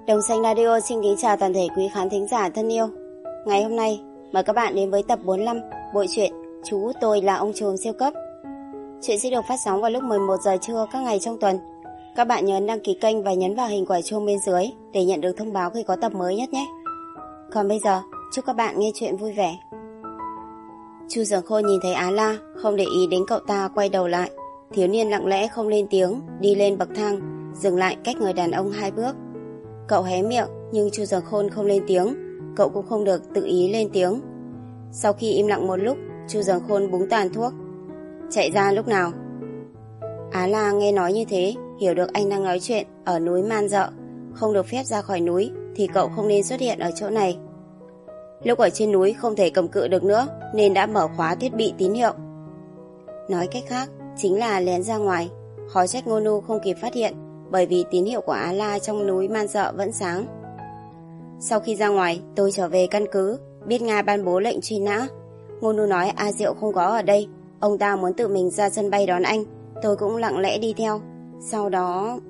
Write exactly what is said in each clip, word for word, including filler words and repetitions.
Đồng Xanh Radio xin kính chào toàn thể quý khán thính giả thân yêu. Ngày hôm nay, mời các bạn đến với tập bốn mươi lăm bộ truyện Chú Tôi Là Ông Trùm Siêu Cấp. Chuyện sẽ được phát sóng vào lúc mười một giờ trưa các ngày trong tuần. Các bạn nhớ đăng ký kênh và nhấn vào hình quả chuông bên dưới để nhận được thông báo khi có tập mới nhất nhé. Còn bây giờ, chúc các bạn nghe chuyện vui vẻ. Chu Dường Khôn nhìn thấy Á La, không để ý đến cậu ta, quay đầu lại. Thiếu niên lặng lẽ không lên tiếng, đi lên bậc thang, dừng lại cách người đàn ông hai bước. Cậu hé miệng, nhưng Chu Dường Khôn không lên tiếng, cậu cũng không được tự ý lên tiếng. Sau khi im lặng một lúc, Chu Dường Khôn búng tàn thuốc. Chạy ra lúc nào? Á La nghe nói như thế, hiểu được anh đang nói chuyện ở núi Man Dợ, không được phép ra khỏi núi thì cậu không nên xuất hiện ở chỗ này. Lúc ở trên núi không thể cầm cự được nữa nên đã mở khóa thiết bị tín hiệu. Nói cách khác, chính là lén ra ngoài. Khó trách Ngô Nu không kịp phát hiện, bởi vì tín hiệu của Á La trong núi Man Dợ vẫn sáng. Sau khi ra ngoài, tôi trở về căn cứ, biết Nga ban bố lệnh truy nã. Ngô Nu nói A Diệu không có ở đây, ông ta muốn tự mình ra sân bay đón anh. Tôi cũng lặng lẽ đi theo. Sau đó...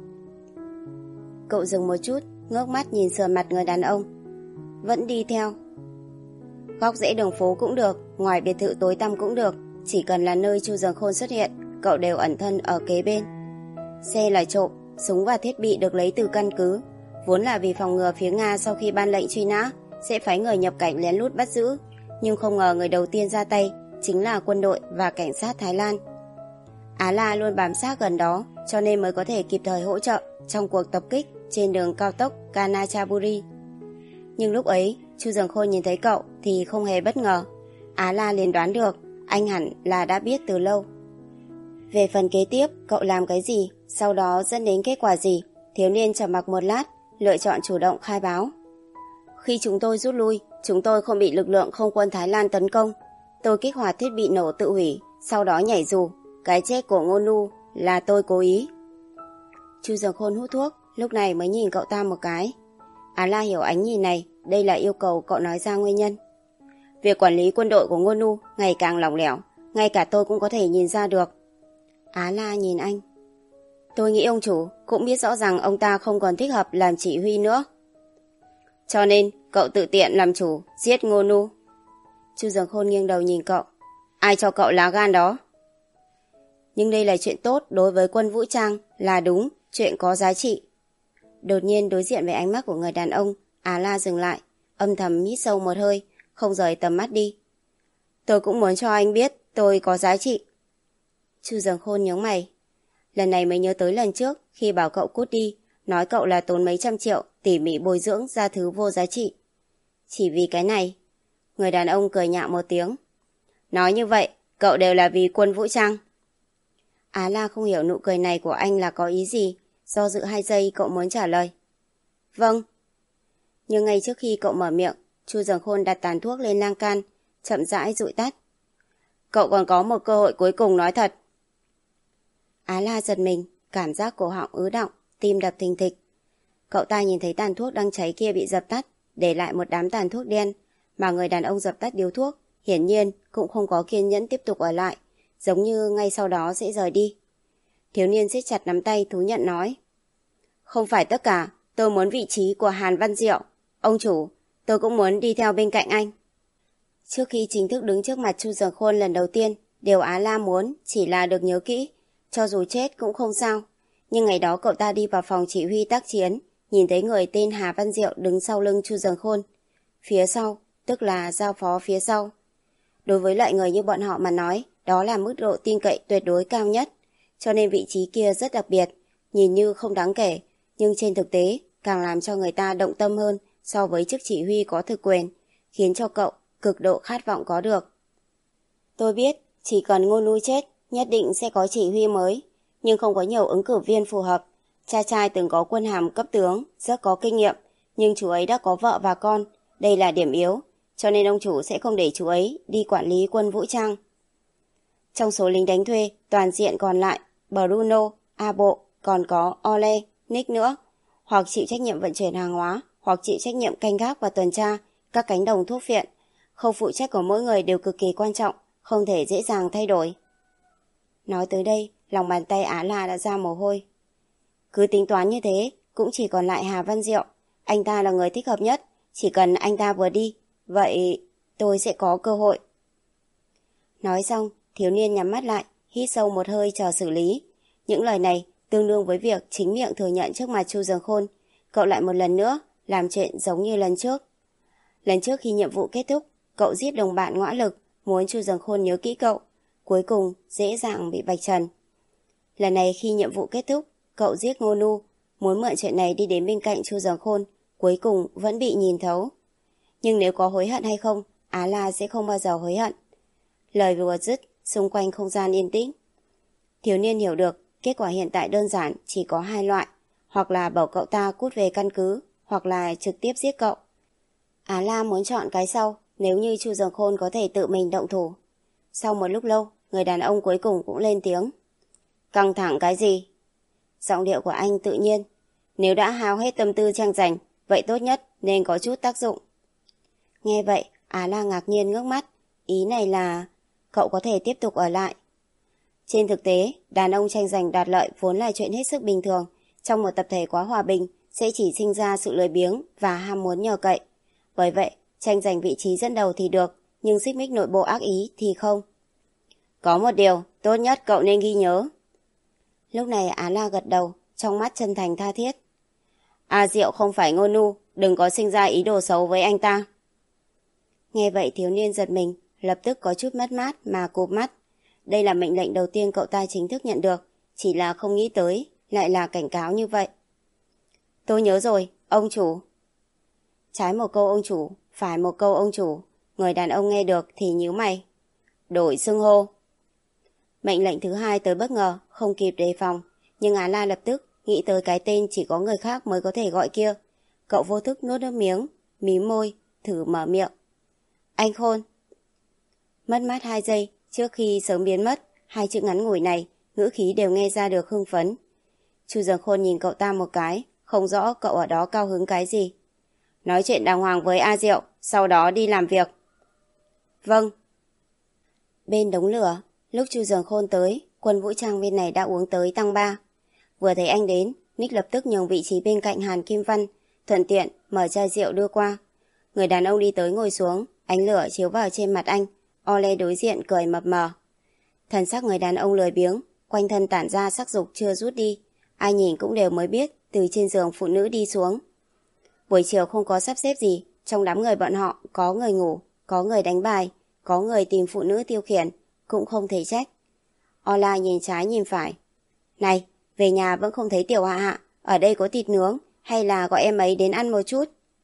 Cậu dừng một chút, ngước mắt nhìn sườn mặt người đàn ông. Vẫn đi theo. Góc rẽ đường phố cũng được, ngoài biệt thự tối tăm cũng được, chỉ cần là nơi Chu Dường Khôn xuất hiện, cậu đều ẩn thân ở kế bên. Xe là trộm, súng và thiết bị được lấy từ căn cứ, vốn là vì phòng ngừa phía Nga sau khi ban lệnh truy nã sẽ phái người nhập cảnh lén lút bắt giữ, nhưng không ngờ người đầu tiên ra tay chính là quân đội và cảnh sát Thái Lan. Á La luôn bám sát gần đó, cho nên mới có thể kịp thời hỗ trợ trong cuộc tập kích trên đường cao tốc Kanachaburi. Nhưng lúc ấy, Chu Dường Khôn nhìn thấy cậu thì không hề bất ngờ. Á La liền đoán được, anh hẳn là đã biết từ lâu. Về phần kế tiếp, cậu làm cái gì, sau đó dẫn đến kết quả gì, thiếu niên trầm mặc một lát, lựa chọn chủ động khai báo. Khi chúng tôi rút lui, chúng tôi không bị lực lượng không quân Thái Lan tấn công. Tôi kích hoạt thiết bị nổ tự hủy, sau đó nhảy dù. Cái chết của Ngô Nu là tôi cố ý. Chu Dường Khôn hút thuốc, lúc này mới nhìn cậu ta một cái. Á La hiểu ánh nhìn này, đây là yêu cầu cậu nói ra nguyên nhân. Việc quản lý quân đội của Ngô Nu ngày càng lỏng lẻo, ngay cả tôi cũng có thể nhìn ra được. Á La nhìn anh. Tôi nghĩ ông chủ cũng biết rõ rằng ông ta không còn thích hợp làm chỉ huy nữa. Cho nên cậu tự tiện làm chủ, giết Ngô Nu. Chu Dường Khôn nghiêng đầu nhìn cậu. Ai cho cậu lá gan đó? Nhưng đây là chuyện tốt đối với quân vũ trang, là đúng, chuyện có giá trị. Đột nhiên đối diện với ánh mắt của người đàn ông, Á La dừng lại, âm thầm hít sâu một hơi, không rời tầm mắt đi. Tôi cũng muốn cho anh biết tôi có giá trị. Chu Dường Khôn nhướng mày. Lần này mới nhớ tới lần trước khi bảo cậu cút đi, nói cậu là tốn mấy trăm triệu tỉ mỉ bồi dưỡng ra thứ vô giá trị. Chỉ vì cái này. Người đàn ông cười nhạo một tiếng. Nói như vậy, cậu đều là vì quân vũ trang. Á La không hiểu nụ cười này của anh là có ý gì, do dự hai giây cậu muốn trả lời. Vâng. Nhưng ngay trước khi cậu mở miệng, Chu Dường Khôn đặt tàn thuốc lên lan can, chậm rãi dụi tắt. Cậu còn có một cơ hội cuối cùng nói thật. Á La giật mình, cảm giác cổ họng ứ đọng, tim đập thình thịch. Cậu ta nhìn thấy tàn thuốc đang cháy kia bị dập tắt, để lại một đám tàn thuốc đen, mà người đàn ông dập tắt điếu thuốc, hiển nhiên cũng không có kiên nhẫn tiếp tục ở lại, giống như ngay sau đó sẽ rời đi. Thiếu niên siết chặt nắm tay thú nhận nói. Không phải tất cả, tôi muốn vị trí của Hàn Văn Diệu. Ông chủ, tôi cũng muốn đi theo bên cạnh anh. Trước khi chính thức đứng trước mặt Chu Dường Khôn lần đầu tiên, điều Á La muốn chỉ là được nhớ kỹ, cho dù chết cũng không sao. Nhưng ngày đó cậu ta đi vào phòng chỉ huy tác chiến, nhìn thấy người tên Hà Văn Diệu đứng sau lưng Chu Dường Khôn. Phía sau, tức là giao phó phía sau. Đối với loại người như bọn họ mà nói, đó là mức độ tin cậy tuyệt đối cao nhất. Cho nên vị trí kia rất đặc biệt, nhìn như không đáng kể, nhưng trên thực tế càng làm cho người ta động tâm hơn so với chức chỉ huy có thực quyền, khiến cho cậu cực độ khát vọng có được. Tôi biết, chỉ cần Ngô Nu chết, nhất định sẽ có chỉ huy mới, nhưng không có nhiều ứng cử viên phù hợp. Cha trai từng có quân hàm cấp tướng, rất có kinh nghiệm, nhưng chú ấy đã có vợ và con, đây là điểm yếu, cho nên ông chủ sẽ không để chú ấy đi quản lý quân vũ trang. Trong số lính đánh thuê, toàn diện còn lại, Bruno, A Bộ, còn có Ole, Nick nữa, hoặc chịu trách nhiệm vận chuyển hàng hóa, hoặc chịu trách nhiệm canh gác và tuần tra, các cánh đồng thuốc viện. Khâu phụ trách của mỗi người đều cực kỳ quan trọng, không thể dễ dàng thay đổi. Nói tới đây, lòng bàn tay Á La đã ra mồ hôi. Cứ tính toán như thế, cũng chỉ còn lại Hà Văn Diệu. Anh ta là người thích hợp nhất, chỉ cần anh ta vừa đi, vậy tôi sẽ có cơ hội. Nói xong, thiếu niên nhắm mắt lại, hít sâu một hơi chờ xử lý. Những lời này tương đương với việc chính miệng thừa nhận trước mặt Chu Dường Khôn. Cậu lại một lần nữa làm chuyện giống như lần trước. Lần trước khi nhiệm vụ kết thúc, cậu giết đồng bạn ngõa lực, muốn Chu Dường Khôn nhớ kỹ cậu, cuối cùng dễ dàng bị vạch trần. Lần này khi nhiệm vụ kết thúc, cậu giết Ngô Nu, muốn mượn chuyện này đi đến bên cạnh Chu Dường Khôn, cuối cùng vẫn bị nhìn thấu. Nhưng nếu có hối hận hay không, Á La sẽ không bao giờ hối hận. Lời vừa dứt, xung quanh không gian yên tĩnh. Thiếu niên hiểu được, kết quả hiện tại đơn giản chỉ có hai loại, hoặc là bảo cậu ta cút về căn cứ, hoặc là trực tiếp giết cậu. Á La muốn chọn cái sau, nếu như Chu Dường Khôn có thể tự mình động thủ. Sau một lúc lâu, người đàn ông cuối cùng cũng lên tiếng. Căng thẳng cái gì? Giọng điệu của anh tự nhiên. Nếu đã hao hết tâm tư tranh giành, vậy tốt nhất nên có chút tác dụng. Nghe vậy, Á La ngạc nhiên ngước mắt. Ý này là cậu có thể tiếp tục ở lại. Trên thực tế, đàn ông tranh giành đạt lợi vốn là chuyện hết sức bình thường. Trong một tập thể quá hòa bình, sẽ chỉ sinh ra sự lười biếng và ham muốn nhờ cậy. Bởi vậy, tranh giành vị trí dẫn đầu thì được, nhưng xích mích nội bộ ác ý thì không. Có một điều, tốt nhất cậu nên ghi nhớ. Lúc này Á La gật đầu, trong mắt chân thành tha thiết. A Diệu không phải Ngô Nu, đừng có sinh ra ý đồ xấu với anh ta. Nghe vậy thiếu niên giật mình, lập tức có chút mất mát mà cụp mắt. Đây là mệnh lệnh đầu tiên cậu ta chính thức nhận được, chỉ là không nghĩ tới, lại là cảnh cáo như vậy. Tôi nhớ rồi, ông chủ. Trái một câu ông chủ, phải một câu ông chủ, người đàn ông nghe được thì nhíu mày. Đổi xưng hô. Mệnh lệnh thứ hai tới bất ngờ, không kịp đề phòng, nhưng Á La lập tức nghĩ tới cái tên chỉ có người khác mới có thể gọi kia. Cậu vô thức nuốt nước miếng, mím môi, thử mở miệng. Anh Khôn. Mất mát hai giây, trước khi sớm biến mất, hai chữ ngắn ngủi này, ngữ khí đều nghe ra được hưng phấn. Chu Dường Khôn nhìn cậu ta một cái, không rõ cậu ở đó cao hứng cái gì. Nói chuyện đàng hoàng với A Diệu, sau đó đi làm việc. Vâng. Bên đống lửa, lúc Chu Dường Khôn tới, quân vũ trang bên này đã uống tới tăng ba. Vừa thấy anh đến, Nick lập tức nhường vị trí bên cạnh Hàn Kim Văn, thuận tiện mở chai rượu đưa qua. Người đàn ông đi tới ngồi xuống, ánh lửa chiếu vào trên mặt anh. Ole đối diện cười mập mờ. Thần sắc người đàn ông lười biếng, quanh thân tản ra sắc dục chưa rút đi. Ai nhìn cũng đều mới biết từ trên giường phụ nữ đi xuống. Buổi chiều không có sắp xếp gì, trong đám người bọn họ có người ngủ, có người đánh bài, có người tìm phụ nữ tiêu khiển, cũng không thể trách. Ola nhìn trái nhìn phải. Này, về nhà vẫn không thấy Tiểu Hạ Hạ, ở đây có thịt nướng, hay là gọi em ấy đến ăn một chút?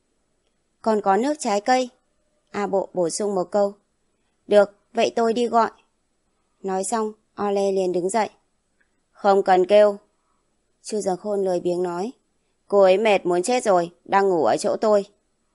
Còn có nước trái cây. A Bộ bổ sung một câu. Được, vậy tôi đi gọi. Nói xong, Ole liền đứng dậy. Không cần kêu. Chu Dường Khôn lười biếng nói. Cô ấy mệt muốn chết rồi, đang ngủ ở chỗ tôi.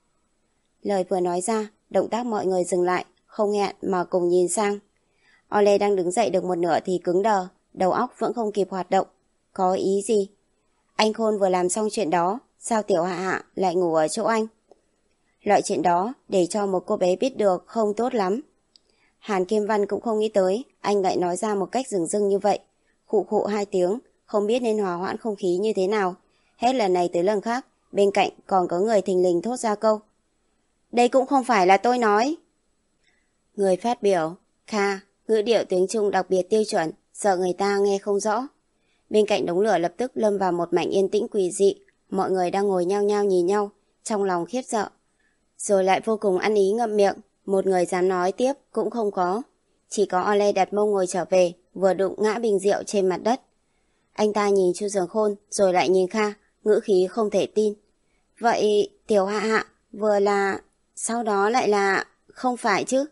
Lời vừa nói ra, động tác mọi người dừng lại, không hẹn mà cùng nhìn sang. Ole đang đứng dậy được một nửa thì cứng đờ, đầu óc vẫn không kịp hoạt động. Có ý gì? Anh Khôn vừa làm xong chuyện đó, sao Tiểu Hạ Hạ lại ngủ ở chỗ anh? Loại chuyện đó để cho một cô bé biết được không tốt lắm. Hàn Kim Văn cũng không nghĩ tới, anh lại nói ra một cách dửng dưng như vậy. Khụ khụ hai tiếng, không biết nên hòa hoãn không khí như thế nào. Hết lần này tới lần khác, bên cạnh còn có người thình lình thốt ra câu. Đây cũng không phải là tôi nói. Người phát biểu, Kha, ngữ điệu tiếng Trung đặc biệt tiêu chuẩn, sợ người ta nghe không rõ. Bên cạnh đống lửa lập tức lâm vào một mảnh yên tĩnh quỷ dị, mọi người đang ngồi nhao nhao nhìn nhau, trong lòng khiếp sợ. Rồi lại vô cùng ăn ý ngậm miệng, một người dám nói tiếp cũng không có. Chỉ có Ole đặt mông ngồi trở về, vừa đụng ngã bình rượu trên mặt đất. Anh ta nhìn Chu Dường Khôn, rồi lại nhìn Kha, ngữ khí không thể tin. Vậy Tiểu Hạ Hạ vừa là... sau đó lại là... không phải chứ?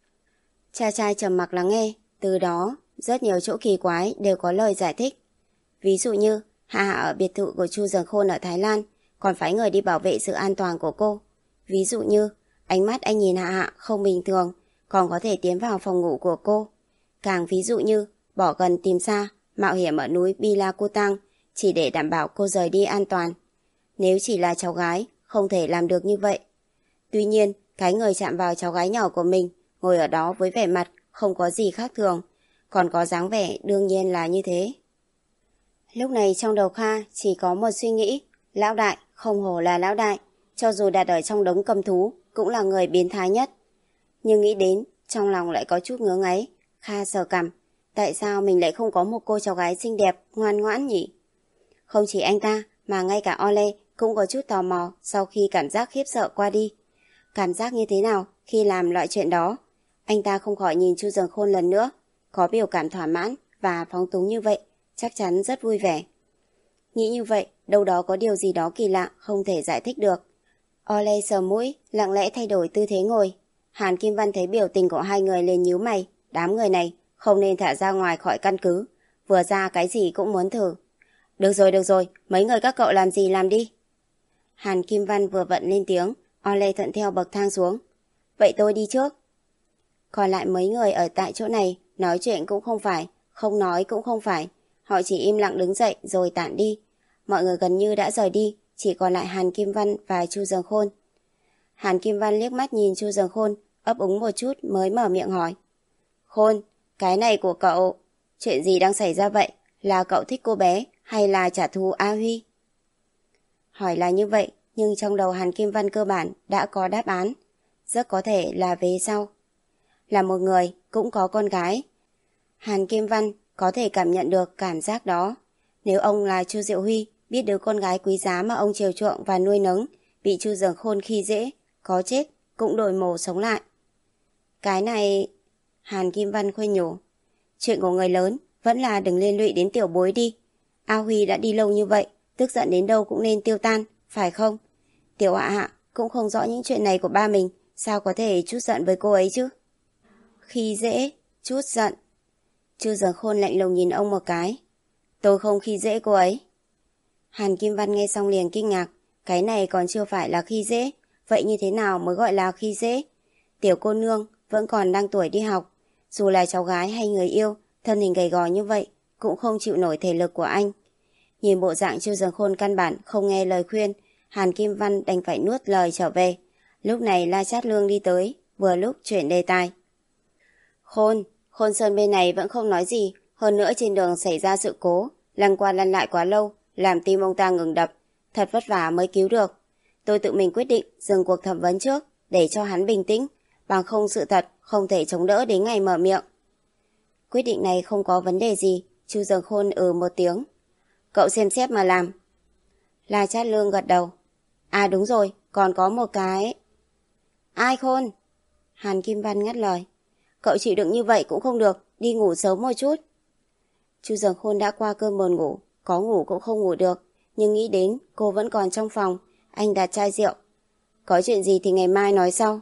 Cha trai trầm mặc lắng nghe, từ đó rất nhiều chỗ kỳ quái đều có lời giải thích. Ví dụ như Hạ Hạ ở biệt thự của Chu Dường Khôn ở Thái Lan, còn phái người đi bảo vệ sự an toàn của cô. Ví dụ như ánh mắt anh nhìn Hạ Hạ không bình thường, còn có thể tiến vào phòng ngủ của cô. Càng ví dụ như bỏ gần tìm xa, mạo hiểm ở núi Bila Kutang chỉ để đảm bảo cô rời đi an toàn. Nếu chỉ là cháu gái, không thể làm được như vậy. Tuy nhiên, cái người chạm vào cháu gái nhỏ của mình, ngồi ở đó với vẻ mặt không có gì khác thường, còn có dáng vẻ đương nhiên là như thế. Lúc này trong đầu Kha chỉ có một suy nghĩ, lão đại không hổ là lão đại, cho dù đặt ở trong đống cầm thú, cũng là người biến thái nhất. Nhưng nghĩ đến, trong lòng lại có chút ngứa ngáy. Kha sờ cằm, tại sao mình lại không có một cô cháu gái xinh đẹp, ngoan ngoãn nhỉ? Không chỉ anh ta, mà ngay cả Ole cũng có chút tò mò sau khi cảm giác khiếp sợ qua đi. Cảm giác như thế nào khi làm loại chuyện đó? Anh ta không khỏi nhìn Chu Dường Khôn lần nữa, có biểu cảm thỏa mãn và phóng túng như vậy, chắc chắn rất vui vẻ. Nghĩ như vậy, đâu đó có điều gì đó kỳ lạ không thể giải thích được. Ole sờ mũi, lặng lẽ thay đổi tư thế ngồi. Hàn Kim Văn thấy biểu tình của hai người liền nhíu mày, đám người này không nên thả ra ngoài khỏi căn cứ, vừa ra cái gì cũng muốn thử. Được rồi, được rồi, mấy người các cậu làm gì làm đi. Hàn Kim Văn vừa vặn lên tiếng, Ole thuận theo bậc thang xuống. Vậy tôi đi trước. Còn lại mấy người ở tại chỗ này, nói chuyện cũng không phải, không nói cũng không phải. Họ chỉ im lặng đứng dậy rồi tản đi. Mọi người gần như đã rời đi, chỉ còn lại Hàn Kim Văn và Chu Dường Khôn. Hàn Kim Văn liếc mắt nhìn Chu Dường Khôn, ấp úng một chút mới mở miệng hỏi. Khôn, cái này của cậu, chuyện gì đang xảy ra vậy? Là cậu thích cô bé hay là trả thù A Huy? Hỏi là như vậy, nhưng trong đầu Hàn Kim Văn cơ bản đã có đáp án. Rất có thể là về sau. Là một người cũng có con gái. Hàn Kim Văn có thể cảm nhận được cảm giác đó. Nếu ông là Chu Diệu Huy, biết đứa con gái quý giá mà ông chiều chuộng và nuôi nấng, bị Chu Dường Khôn khi dễ, có chết cũng đổi mồ sống lại. Cái này... Hàn Kim Văn khuyên nhủ. Chuyện của người lớn vẫn là đừng liên lụy đến tiểu bối đi. A Huy đã đi lâu như vậy, tức giận đến đâu cũng nên tiêu tan, phải không? Tiểu Hạ Hạ cũng không rõ những chuyện này của ba mình, sao có thể chút giận với cô ấy chứ? Khi dễ, chút giận. Chu Dường Khôn lạnh lùng nhìn ông một cái. Tôi không khi dễ cô ấy. Hàn Kim Văn nghe xong liền kinh ngạc. Cái này còn chưa phải là khi dễ. Vậy như thế nào mới gọi là khi dễ? Tiểu cô nương vẫn còn đang tuổi đi học. Dù là cháu gái hay người yêu, thân hình gầy gò như vậy cũng không chịu nổi thể lực của anh. Nhìn bộ dạng Chu Dường Khôn căn bản không nghe lời khuyên, Hàn Kim Văn đành phải nuốt lời trở về. Lúc này La Chát Lương đi tới, vừa lúc chuyển đề tài. Khôn, Khôn Sơn bên này vẫn không nói gì, hơn nữa trên đường xảy ra sự cố, lăn qua lăn lại quá lâu, làm tim ông ta ngừng đập, thật vất vả mới cứu được. Tôi tự mình quyết định dừng cuộc thẩm vấn trước, để cho hắn bình tĩnh, bằng không sự thật không thể chống đỡ đến ngày mở miệng. Quyết định này không có vấn đề gì, Chu Dường Khôn ừ một tiếng. Cậu xem xét mà làm. La Chát Lương gật đầu. À đúng rồi, còn có một cái... Ai Khôn? Hàn Kim Văn ngắt lời. Cậu chịu đựng như vậy cũng không được, đi ngủ sớm một chút. Chu Dường Khôn đã qua cơn buồn ngủ, có ngủ cũng không ngủ được, nhưng nghĩ đến cô vẫn còn trong phòng, anh đặt chai rượu. Có chuyện gì thì ngày mai nói sau.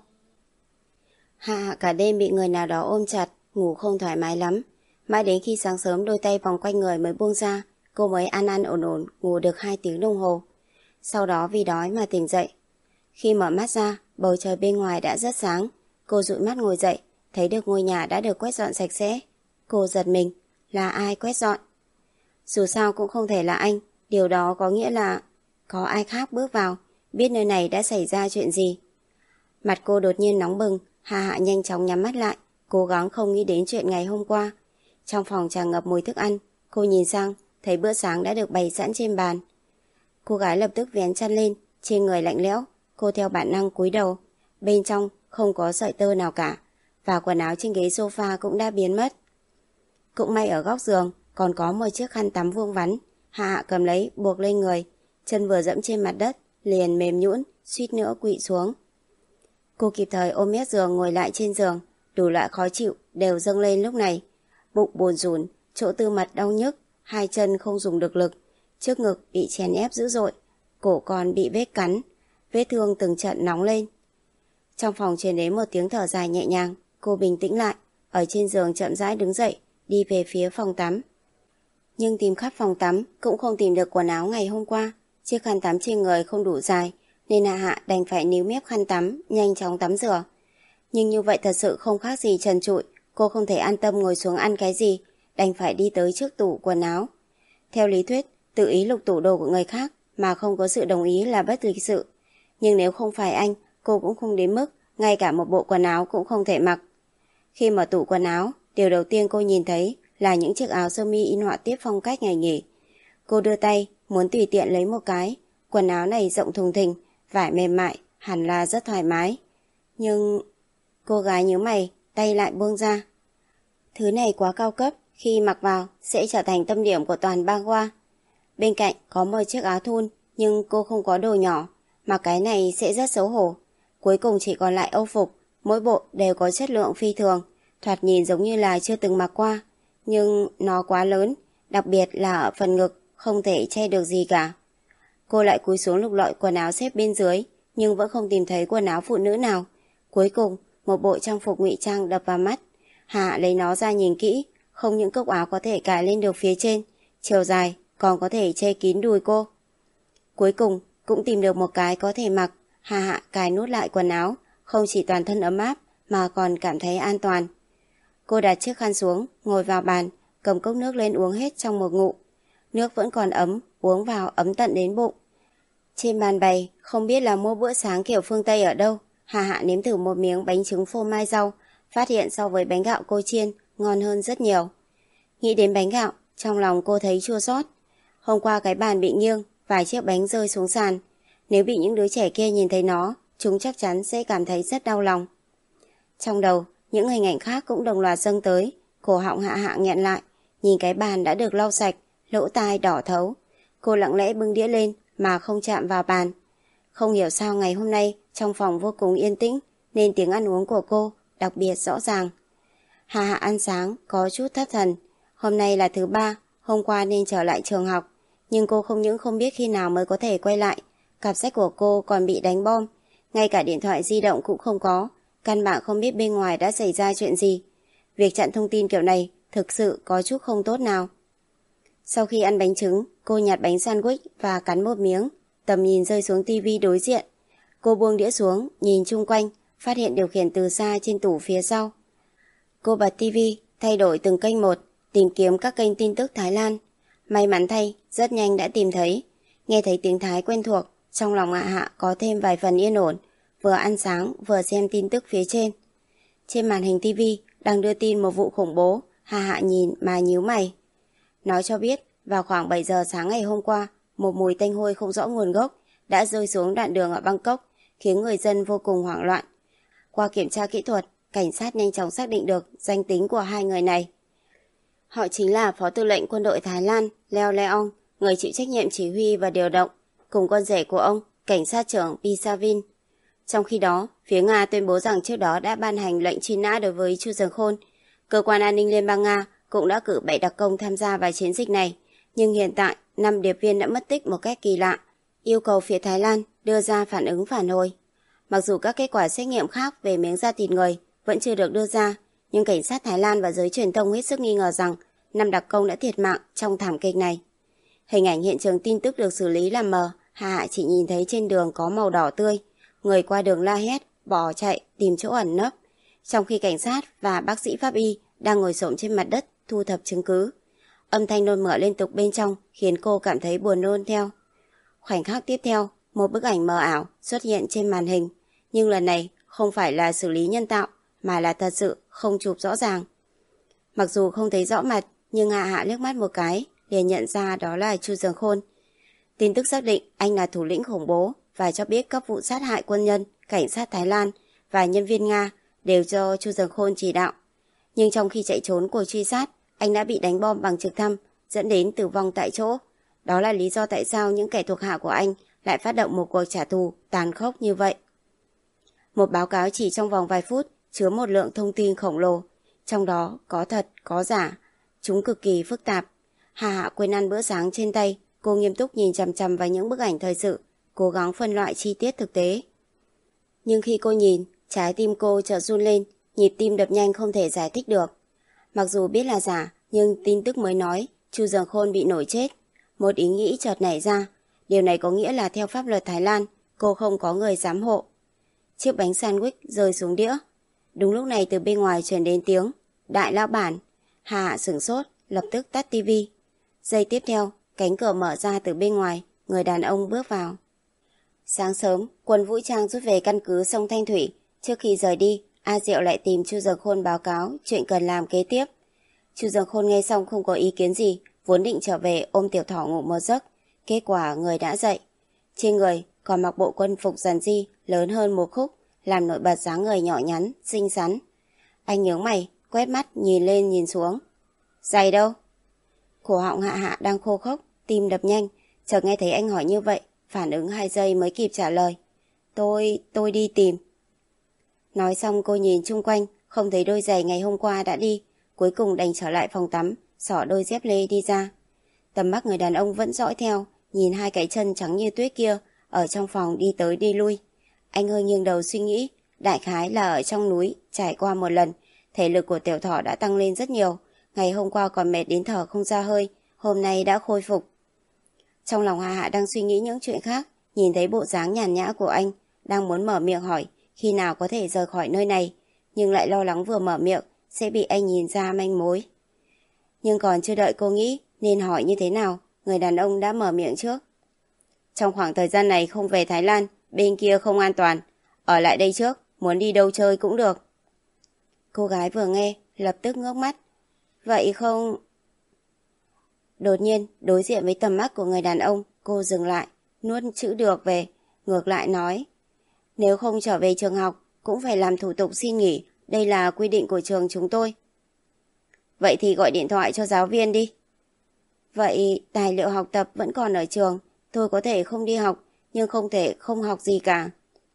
Hạ Hạ cả đêm bị người nào đó ôm chặt, ngủ không thoải mái lắm. Mãi đến khi sáng sớm đôi tay vòng quanh người mới buông ra, cô mới an an ổn ổn ngủ được hai tiếng đồng hồ. Sau đó vì đói mà tỉnh dậy. Khi mở mắt ra, bầu trời bên ngoài đã rất sáng. Cô dụi mắt ngồi dậy, thấy được ngôi nhà đã được quét dọn sạch sẽ. Cô giật mình, là ai quét dọn? Dù sao cũng không thể là anh, điều đó có nghĩa là có ai khác bước vào, biết nơi này đã xảy ra chuyện gì. Mặt cô đột nhiên nóng bừng, Hạ Hạ nhanh chóng nhắm mắt lại, cố gắng không nghĩ đến chuyện ngày hôm qua. Trong phòng tràn ngập mùi thức ăn, cô nhìn sang, thấy bữa sáng đã được bày sẵn trên bàn. Cô gái lập tức vén chăn lên, trên người lạnh lẽo, cô theo bản năng cúi đầu. Bên trong không có sợi tơ nào cả, và quần áo trên ghế sofa cũng đã biến mất. Cũng may ở góc giường còn có một chiếc khăn tắm vuông vắn. Hạ Hạ cầm lấy buộc lên người, chân vừa dẫm trên mặt đất liền mềm nhũn, suýt nữa quỵ xuống. Cô kịp thời ôm mép giường ngồi lại trên giường, đủ loại khó chịu đều dâng lên lúc này. Bụng buồn rùn, chỗ tư mật đau nhức, hai chân không dùng được lực, trước ngực bị chèn ép dữ dội, cổ còn bị vết cắn, vết thương từng trận nóng lên. Trong phòng truyền đến một tiếng thở dài nhẹ nhàng, cô bình tĩnh lại, ở trên giường chậm rãi đứng dậy, đi về phía phòng tắm. Nhưng tìm khắp phòng tắm cũng không tìm được quần áo ngày hôm qua, chiếc khăn tắm trên người không đủ dài, nên Hạ Hạ đành phải níu mép khăn tắm, nhanh chóng tắm rửa. Nhưng như vậy thật sự không khác gì trần trụi, cô không thể an tâm ngồi xuống ăn cái gì, đành phải đi tới trước tủ quần áo. Theo lý thuyết, tự ý lục tủ đồ của người khác mà không có sự đồng ý là bất lịch sự. Nhưng nếu không phải anh, cô cũng không đến mức ngay cả một bộ quần áo cũng không thể mặc. Khi mở tủ quần áo, điều đầu tiên cô nhìn thấy là những chiếc áo sơ mi in họa tiết phong cách ngày nghỉ. Cô đưa tay muốn tùy tiện lấy một cái, quần áo này rộng thùng thình, vải mềm mại, hẳn là rất thoải mái. Nhưng... Cô gái nhíu mày, tay lại buông ra. Thứ này quá cao cấp, khi mặc vào sẽ trở thành tâm điểm của toàn bang hoa. Bên cạnh có một chiếc áo thun, nhưng cô không có đồ nhỏ, mà cái này sẽ rất xấu hổ. Cuối cùng chỉ còn lại âu phục, mỗi bộ đều có chất lượng phi thường, thoạt nhìn giống như là chưa từng mặc qua. Nhưng nó quá lớn, đặc biệt là ở phần ngực, không thể che được gì cả. Cô lại cúi xuống lục lọi quần áo xếp bên dưới, nhưng vẫn không tìm thấy quần áo phụ nữ nào. Cuối cùng, một bộ trang phục ngụy trang đập vào mắt. Hạ lấy nó ra nhìn kỹ, không những cúc áo có thể cài lên được phía trên, chiều dài còn có thể che kín đùi cô. Cuối cùng cũng tìm được một cái có thể mặc. Hạ hạ cài nút lại quần áo, không chỉ toàn thân ấm áp mà còn cảm thấy an toàn. Cô đặt chiếc khăn xuống, ngồi vào bàn, cầm cốc nước lên uống hết trong một ngụm. Nước vẫn còn ấm, uống vào ấm tận đến bụng. Trên bàn bày, không biết là mua bữa sáng kiểu phương Tây ở đâu. Hạ hạ nếm thử một miếng bánh trứng phô mai rau, phát hiện so với bánh gạo cô chiên, ngon hơn rất nhiều. Nghĩ đến bánh gạo, trong lòng cô thấy chua xót. Hôm qua cái bàn bị nghiêng, vài chiếc bánh rơi xuống sàn. Nếu bị những đứa trẻ kia nhìn thấy nó, chúng chắc chắn sẽ cảm thấy rất đau lòng. Trong đầu, những hình ảnh khác cũng đồng loạt dâng tới, cổ họng hạ hạ nghẹn lại, nhìn cái bàn đã được lau sạch, lỗ tai đỏ thấu. Cô lặng lẽ bưng đĩa lên mà không chạm vào bàn. Không hiểu sao ngày hôm nay trong phòng vô cùng yên tĩnh, nên tiếng ăn uống của cô đặc biệt rõ ràng. Hạ hạ ăn sáng có chút thất thần. Hôm nay là thứ ba, hôm qua nên trở lại trường học, nhưng cô không những không biết khi nào mới có thể quay lại. Cặp sách của cô còn bị đánh bom, ngay cả điện thoại di động cũng không có, căn bản không biết bên ngoài đã xảy ra chuyện gì. Việc chặn thông tin kiểu này thực sự có chút không tốt nào. Sau khi ăn bánh trứng, cô nhặt bánh sandwich và cắn một miếng, tầm nhìn rơi xuống tivi đối diện. Cô buông đĩa xuống, nhìn chung quanh, phát hiện điều khiển từ xa trên tủ phía sau. Cô bật tivi, thay đổi từng kênh một, tìm kiếm các kênh tin tức Thái Lan. May mắn thay, rất nhanh đã tìm thấy. Nghe thấy tiếng Thái quen thuộc, trong lòng Hạ Hạ có thêm vài phần yên ổn, vừa ăn sáng vừa xem tin tức phía trên. Trên màn hình tivi đang đưa tin một vụ khủng bố, Hạ Hạ nhìn mà nhíu mày. Nói cho biết, vào khoảng bảy giờ sáng ngày hôm qua, một mùi tanh hôi không rõ nguồn gốc đã rơi xuống đoạn đường ở Bangkok, khiến người dân vô cùng hoảng loạn. Qua kiểm tra kỹ thuật, cảnh sát nhanh chóng xác định được danh tính của hai người này. Họ chính là Phó Tư lệnh Quân đội Thái Lan Leo Leong, người chịu trách nhiệm chỉ huy và điều động, cùng con rể của ông, cảnh sát trưởng Pisavin. Trong khi đó, phía Nga tuyên bố rằng trước đó đã ban hành lệnh truy nã đối với Chu Dường Khôn. Cơ quan an ninh Liên bang Nga cũng đã cử bảy đặc công tham gia vào chiến dịch này, nhưng hiện tại năm điệp viên đã mất tích một cách kỳ lạ, yêu cầu phía Thái Lan đưa ra phản ứng phản hồi. Mặc dù các kết quả xét nghiệm khác về miếng da thịt người vẫn chưa được đưa ra, nhưng cảnh sát Thái Lan và giới truyền thông hết sức nghi ngờ rằng năm đặc công đã thiệt mạng trong thảm kịch này. Hình ảnh hiện trường tin tức được xử lý là mờ, Hạ Hạ chỉ nhìn thấy trên đường có màu đỏ tươi, người qua đường la hét, bỏ chạy, tìm chỗ ẩn nấp, trong khi cảnh sát và bác sĩ pháp y đang ngồi xổm trên mặt đất thu thập chứng cứ. Âm thanh nôn mửa liên tục bên trong khiến cô cảm thấy buồn nôn theo. Khoảnh khắc tiếp theo, một bức ảnh mờ ảo xuất hiện trên màn hình, nhưng lần này không phải là xử lý nhân tạo, mà là thật sự không chụp rõ ràng. Mặc dù không thấy rõ mặt, nhưng Hạ Hạ liếc mắt một cái liền nhận ra đó là Chu Dường Khôn. Tin tức xác định anh là thủ lĩnh khủng bố và cho biết các vụ sát hại quân nhân, cảnh sát Thái Lan và nhân viên Nga đều do Chu Dường Khôn chỉ đạo. Nhưng trong khi chạy trốn cuộc truy sát, anh đã bị đánh bom bằng trực thăng, dẫn đến tử vong tại chỗ. Đó là lý do tại sao những kẻ thuộc hạ của anh lại phát động một cuộc trả thù tàn khốc như vậy. Một báo cáo chỉ trong vòng vài phút chứa một lượng thông tin khổng lồ, trong đó có thật, có giả. Chúng cực kỳ phức tạp. Hạ Hạ quên ăn bữa sáng trên tay, cô nghiêm túc nhìn chằm chằm vào những bức ảnh thời sự, cố gắng phân loại chi tiết thực tế. Nhưng khi cô nhìn, trái tim cô chợt run lên, nhịp tim đập nhanh không thể giải thích được. Mặc dù biết là giả, nhưng tin tức mới nói Chu Dường Khôn bị nổi chết. Một ý nghĩ chợt nảy ra, điều này có nghĩa là theo pháp luật Thái Lan, cô không có người giám hộ. Chiếc bánh sandwich rơi xuống đĩa. Đúng lúc này từ bên ngoài truyền đến tiếng Đại lão bản. Hạ Hạ sửng sốt, lập tức tắt tivi. Giây tiếp theo, cánh cửa mở ra từ bên ngoài, người đàn ông bước vào. Sáng sớm, quân vũ trang rút về căn cứ sông Thanh Thủy. Trước khi rời đi, A Diệu lại tìm Chu Dường Khôn báo cáo chuyện cần làm kế tiếp. Chu Dường Khôn nghe xong không có ý kiến gì, vốn định trở về ôm Tiểu Thỏ ngủ một giấc. Kết quả người đã dậy. Trên người còn mặc bộ quân phục dần di lớn hơn một khúc, làm nổi bật dáng người nhỏ nhắn, xinh xắn. Anh nhướng mày, quét mắt nhìn lên nhìn xuống. Giày đâu? Cổ họng Hạ Hạ đang khô khốc, tim đập nhanh, chợt nghe thấy anh hỏi như vậy, phản ứng hai giây mới kịp trả lời. Tôi, tôi đi tìm. Nói xong cô nhìn chung quanh, không thấy đôi giày ngày hôm qua đã đi, cuối cùng đành trở lại phòng tắm, xỏ đôi dép lê đi ra. Tầm mắt người đàn ông vẫn dõi theo, nhìn hai cái chân trắng như tuyết kia, ở trong phòng đi tới đi lui. Anh hơi nghiêng đầu suy nghĩ, đại khái là ở trong núi, trải qua một lần, thể lực của tiểu thỏ đã tăng lên rất nhiều, ngày hôm qua còn mệt đến thở không ra hơi, hôm nay đã khôi phục. Trong lòng Hạ Hạ đang suy nghĩ những chuyện khác, nhìn thấy bộ dáng nhàn nhã của anh, đang muốn mở miệng hỏi khi nào có thể rời khỏi nơi này, nhưng lại lo lắng vừa mở miệng sẽ bị anh nhìn ra manh mối. Nhưng còn chưa đợi cô nghĩ nên hỏi như thế nào, người đàn ông đã mở miệng trước. Trong khoảng thời gian này không về Thái Lan, bên kia không an toàn, ở lại đây trước, muốn đi đâu chơi cũng được. Cô gái vừa nghe, lập tức ngước mắt. Vậy không... Đột nhiên, đối diện với tầm mắt của người đàn ông, cô dừng lại, nuốt chữ được về, ngược lại nói. Nếu không trở về trường học, cũng phải làm thủ tục xin nghỉ, đây là quy định của trường chúng tôi. Vậy thì gọi điện thoại cho giáo viên đi. Vậy tài liệu học tập vẫn còn ở trường, tôi có thể không đi học, nhưng không thể không học gì cả.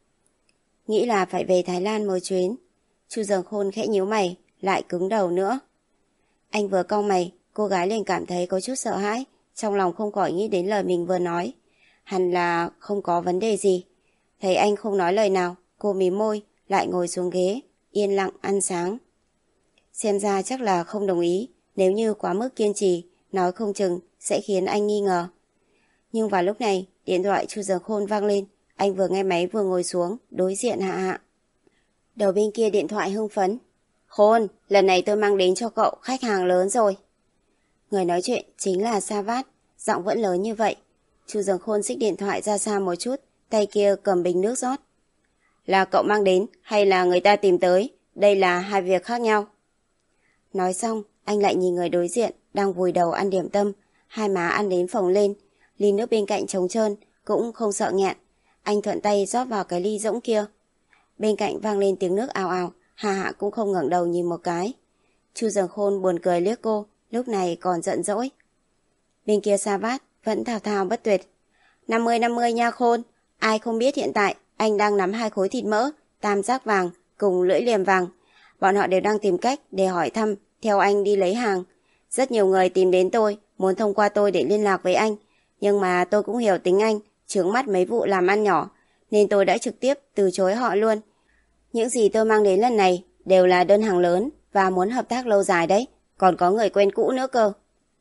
Nghĩ là phải về Thái Lan một chuyến. Chu Dường Khôn khẽ nhíu mày, lại cứng đầu nữa. Anh vừa cau mày, cô gái liền cảm thấy có chút sợ hãi, trong lòng không khỏi nghĩ đến lời mình vừa nói. Hẳn là không có vấn đề gì. Thấy anh không nói lời nào, cô mím môi, lại ngồi xuống ghế, yên lặng ăn sáng. Xem ra chắc là không đồng ý, nếu như quá mức kiên trì, nói không chừng sẽ khiến anh nghi ngờ. Nhưng vào lúc này, điện thoại Chu Dường Khôn vang lên, anh vừa nghe máy vừa ngồi xuống, đối diện Hạ Hạ. Đầu bên kia điện thoại hưng phấn. Khôn, lần này tôi mang đến cho cậu khách hàng lớn rồi. Người nói chuyện chính là Savat, giọng vẫn lớn như vậy. Chu Dường Khôn xích điện thoại ra xa một chút, tay kia cầm bình nước rót. Là cậu mang đến hay là người ta tìm tới? Đây là hai việc khác nhau. Nói xong, anh lại nhìn người đối diện, đang vùi đầu ăn điểm tâm, hai má ăn đến phồng lên, ly nước bên cạnh trống trơn, cũng không sợ nghẹn. Anh thuận tay rót vào cái ly rỗng kia. Bên cạnh vang lên tiếng nước ào ào, Hà Hạ cũng không ngẩng đầu nhìn một cái. Chu Dường Khôn buồn cười liếc cô, lúc này còn giận dỗi. Bên kia Savat vẫn thao thao bất tuyệt. năm mươi năm mươi nha Khôn, ai không biết hiện tại anh đang nắm hai khối thịt mỡ, tam giác vàng cùng lưỡi liềm vàng. Bọn họ đều đang tìm cách để hỏi thăm, theo anh đi lấy hàng. Rất nhiều người tìm đến tôi, muốn thông qua tôi để liên lạc với anh. Nhưng mà tôi cũng hiểu tính anh, chướng mắt mấy vụ làm ăn nhỏ, nên tôi đã trực tiếp từ chối họ luôn. Những gì tôi mang đến lần này đều là đơn hàng lớn và muốn hợp tác lâu dài đấy, còn có người quen cũ nữa cơ.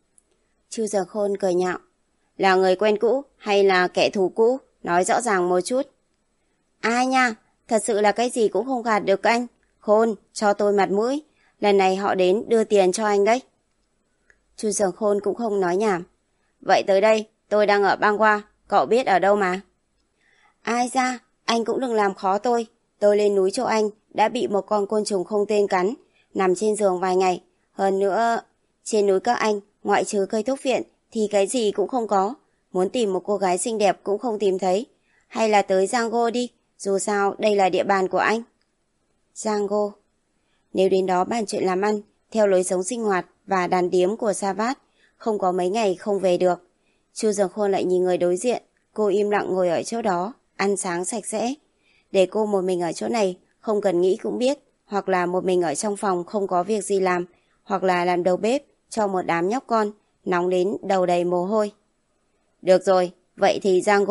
Chu Dường Khôn cười nhạo. Là người quen cũ hay là kẻ thù cũ? Nói rõ ràng một chút. Ai nha, thật sự là cái gì cũng không gạt được anh. Khôn, cho tôi mặt mũi. Lần này họ đến đưa tiền cho anh đấy. Chu Dường Khôn cũng không nói nhảm. Vậy tới đây, tôi đang ở bang qua, cậu biết ở đâu mà. Ai ra, anh cũng đừng làm khó tôi. Tôi lên núi cho anh, đã bị một con côn trùng không tên cắn, nằm trên giường vài ngày. Hơn nữa, trên núi các anh, ngoại trừ cây thuốc viện, thì cái gì cũng không có. Muốn tìm một cô gái xinh đẹp cũng không tìm thấy. Hay là tới Giang đi, dù sao đây là địa bàn của anh. Giang. Nếu đến đó bàn chuyện làm ăn, theo lối sống sinh hoạt và đàn điếm của Savat, không có mấy ngày không về được. Chu Dường Khôn lại nhìn người đối diện, cô im lặng ngồi ở chỗ đó, ăn sáng sạch sẽ. Để cô một mình ở chỗ này, không cần nghĩ cũng biết, hoặc là một mình ở trong phòng không có việc gì làm, hoặc là làm đầu bếp cho một đám nhóc con, nóng đến đầu đầy mồ hôi. Được rồi, vậy thì Giang.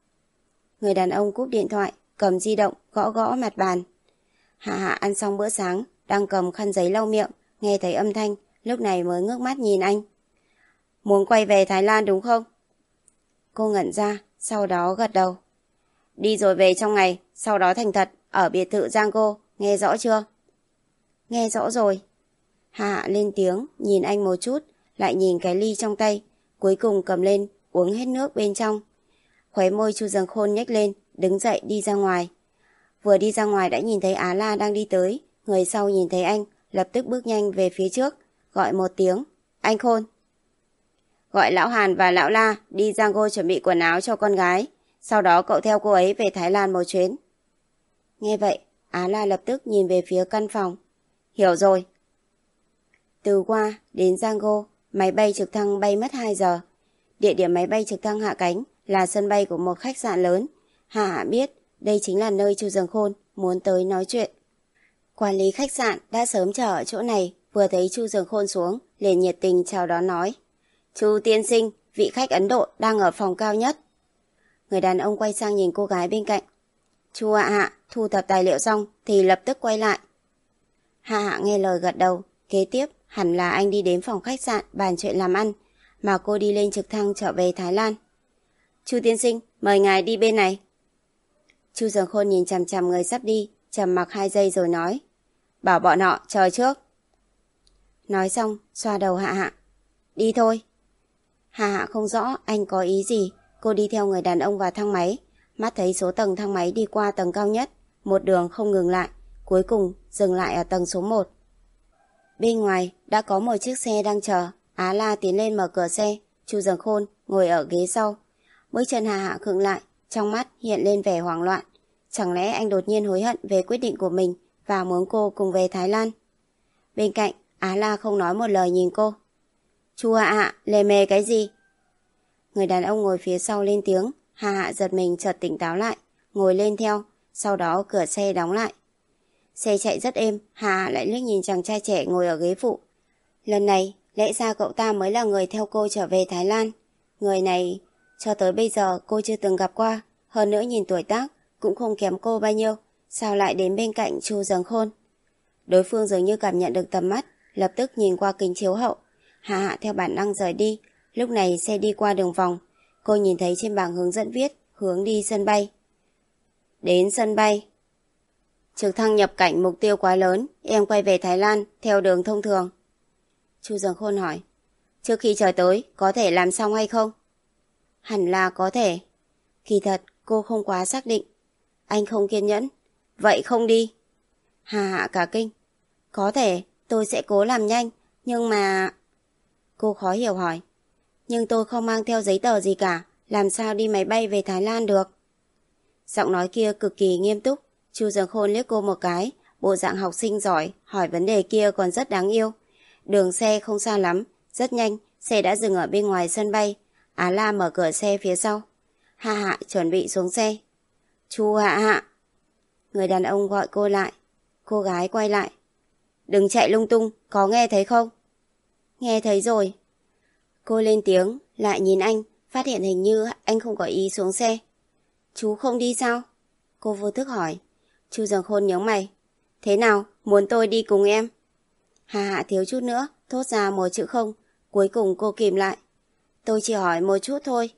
Người đàn ông cúp điện thoại, cầm di động, gõ gõ mặt bàn. Hạ Hạ ăn xong bữa sáng, đang cầm khăn giấy lau miệng, nghe thấy âm thanh, lúc này mới ngước mắt nhìn anh. Muốn quay về Thái Lan đúng không? Cô ngẩn ra, sau đó gật đầu. Đi rồi về trong ngày, sau đó thành thật, ở biệt thự Giang, nghe rõ chưa? Nghe rõ rồi. Hạ Hạ lên tiếng, nhìn anh một chút, lại nhìn cái ly trong tay, cuối cùng cầm lên, uống hết nước bên trong. Khóe môi Chu Dường Khôn nhếch lên, đứng dậy đi ra ngoài. Vừa đi ra ngoài đã nhìn thấy Á La đang đi tới, người sau nhìn thấy anh, lập tức bước nhanh về phía trước, gọi một tiếng, anh Khôn. Gọi lão Hàn và lão La đi Giang chuẩn bị quần áo cho con gái, sau đó cậu theo cô ấy về Thái Lan một chuyến. Nghe vậy, Á La lập tức nhìn về phía căn phòng. Hiểu rồi. Từ qua đến Giang-Gô, máy bay trực thăng bay mất hai giờ. Địa điểm máy bay trực thăng hạ cánh là sân bay của một khách sạn lớn. Hạ Hạ biết đây chính là nơi Chu Dường Khôn muốn tới nói chuyện. Quản lý khách sạn đã sớm chờ ở chỗ này, vừa thấy Chu Dường Khôn xuống, liền nhiệt tình chào đón nói. Chu tiên sinh, vị khách Ấn Độ đang ở phòng cao nhất. Người đàn ông quay sang nhìn cô gái bên cạnh. Chu Hạ Hạ thu thập tài liệu xong thì lập tức quay lại. Hạ Hạ nghe lời gật đầu, kế tiếp hẳn là anh đi đến phòng khách sạn bàn chuyện làm ăn, mà cô đi lên trực thăng trở về Thái Lan. Chu tiên sinh, mời ngài đi bên này. Chu Dường Khôn nhìn chằm chằm người sắp đi, trầm mặc hai giây rồi nói. Bảo bọn họ chờ trước. Nói xong, xoa đầu Hạ Hạ. Đi thôi. Hạ Hạ không rõ anh có ý gì, cô đi theo người đàn ông vào thang máy, mắt thấy số tầng thang máy đi qua tầng cao nhất, một đường không ngừng lại, cuối cùng dừng lại ở tầng số một. Bên ngoài đã có một chiếc xe đang chờ, Á La tiến lên mở cửa xe, Chu Dường Khôn ngồi ở ghế sau. Bước chân Hạ Hạ khựng lại, trong mắt hiện lên vẻ hoảng loạn. Chẳng lẽ anh đột nhiên hối hận về quyết định của mình và muốn cô cùng về Thái Lan? Bên cạnh, Á La không nói một lời nhìn cô. Chu Hạ Hạ, lề mề cái gì? Người đàn ông ngồi phía sau lên tiếng. Hạ Hạ giật mình chợt tỉnh táo lại, ngồi lên theo, sau đó cửa xe đóng lại. Xe chạy rất êm, Hạ Hạ lại liếc nhìn chàng trai trẻ ngồi ở ghế phụ. Lần này, lẽ ra cậu ta mới là người theo cô trở về Thái Lan. Người này, cho tới bây giờ cô chưa từng gặp qua, hơn nữa nhìn tuổi tác, cũng không kém cô bao nhiêu, sao lại đến bên cạnh Chu Dường Khôn? Đối phương dường như cảm nhận được tầm mắt, lập tức nhìn qua kính chiếu hậu. Hạ Hạ theo bản năng rời đi, lúc này xe đi qua đường vòng. Cô nhìn thấy trên bảng hướng dẫn viết hướng đi sân bay. Đến sân bay. Trực thăng nhập cảnh mục tiêu quá lớn, em quay về Thái Lan theo đường thông thường. Chu Dường Khôn hỏi. Trước khi trời tối, có thể làm xong hay không? Hẳn là có thể. Kỳ thật, cô không quá xác định. Anh không kiên nhẫn. Vậy không đi. Hà Hạ cả kinh. Có thể, tôi sẽ cố làm nhanh, nhưng mà... Cô khó hiểu hỏi. Nhưng tôi không mang theo giấy tờ gì cả, làm sao đi máy bay về Thái Lan được? Giọng nói kia cực kỳ nghiêm túc. Chu Dường Khôn liếc cô một cái, bộ dạng học sinh giỏi, hỏi vấn đề kia còn rất đáng yêu. Đường xe không xa lắm, rất nhanh, xe đã dừng ở bên ngoài sân bay. Á La mở cửa xe phía sau. Hạ Hạ chuẩn bị xuống xe. Chu Hạ Hạ. Người đàn ông gọi cô lại. Cô gái quay lại. Đừng chạy lung tung, có nghe thấy không? Nghe thấy rồi. Cô lên tiếng, lại nhìn anh, phát hiện hình như anh không có ý xuống xe. Chú không đi sao? Cô vô thức hỏi. Chu Dường Khôn nhướng mày. Thế nào, muốn tôi đi cùng em? Hạ Hạ thiếu chút nữa, thốt ra một chữ không. Cuối cùng cô kìm lại. Tôi chỉ hỏi một chút thôi.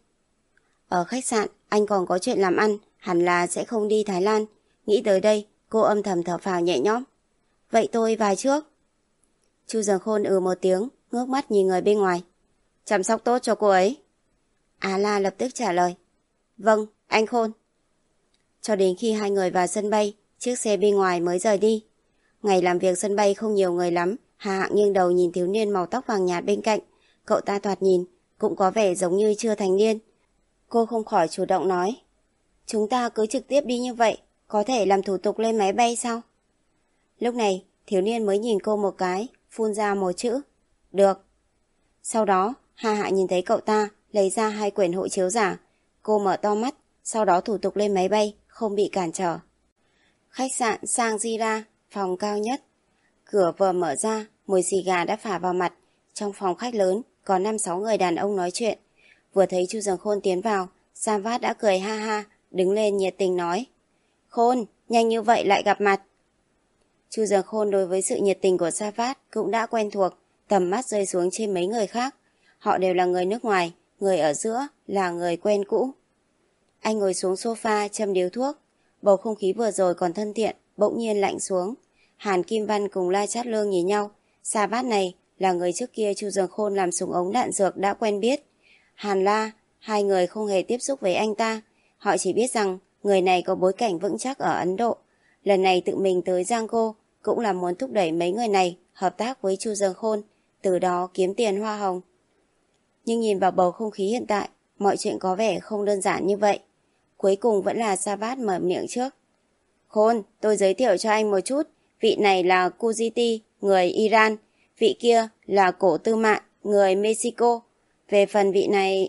Ở khách sạn, anh còn có chuyện làm ăn, hẳn là sẽ không đi Thái Lan. Nghĩ tới đây, cô âm thầm thở phào nhẹ nhõm. Vậy tôi vào trước. Chu Dường Khôn ừ một tiếng, ngước mắt nhìn người bên ngoài. Chăm sóc tốt cho cô ấy. Á La lập tức trả lời. Vâng, anh Khôn. Cho đến khi hai người vào sân bay, chiếc xe bên ngoài mới rời đi. Ngày làm việc sân bay không nhiều người lắm. Hạ Hạ nghiêng đầu nhìn thiếu niên màu tóc vàng nhạt bên cạnh. Cậu ta thoạt nhìn, cũng có vẻ giống như chưa thành niên. Cô không khỏi chủ động nói. Chúng ta cứ trực tiếp đi như vậy, có thể làm thủ tục lên máy bay sao? Lúc này, thiếu niên mới nhìn cô một cái, phun ra một chữ. Được. Sau đó, Hạ Hạ nhìn thấy cậu ta lấy ra hai quyển hộ chiếu giả. Cô mở to mắt, sau đó thủ tục lên máy bay, không bị cản trở. Khách sạn Sang Jira, phòng cao nhất. Cửa vừa mở ra, mùi xì gà đã phả vào mặt. Trong phòng khách lớn, có năm sáu người đàn ông nói chuyện. Vừa thấy Chu Dường Khôn tiến vào, Savat đã cười ha ha, đứng lên nhiệt tình nói. Khôn, nhanh như vậy lại gặp mặt. Chu Dường Khôn đối với sự nhiệt tình của Savat cũng đã quen thuộc, tầm mắt rơi xuống trên mấy người khác. Họ đều là người nước ngoài, người ở giữa là người quen cũ. Anh ngồi xuống sofa châm điếu thuốc. Bầu không khí vừa rồi còn thân thiện, bỗng nhiên lạnh xuống. Hàn Kim Văn cùng La Chát Lương nhìn nhau. Savat này là người trước kia Chu Dường Khôn làm súng ống đạn dược đã quen biết. Hàn La, hai người không hề tiếp xúc với anh ta. Họ chỉ biết rằng người này có bối cảnh vững chắc ở Ấn Độ. Lần này tự mình tới Giang-Gô cũng là muốn thúc đẩy mấy người này hợp tác với Chu Dường Khôn, từ đó kiếm tiền hoa hồng. Nhưng nhìn vào bầu không khí hiện tại, mọi chuyện có vẻ không đơn giản như vậy. Cuối cùng vẫn là Savat mở miệng trước. Khôn, tôi giới thiệu cho anh một chút. Vị này là Kuziti, người Iran. Vị kia là Cổ Tư Mạn, người Mexico. Về phần vị này...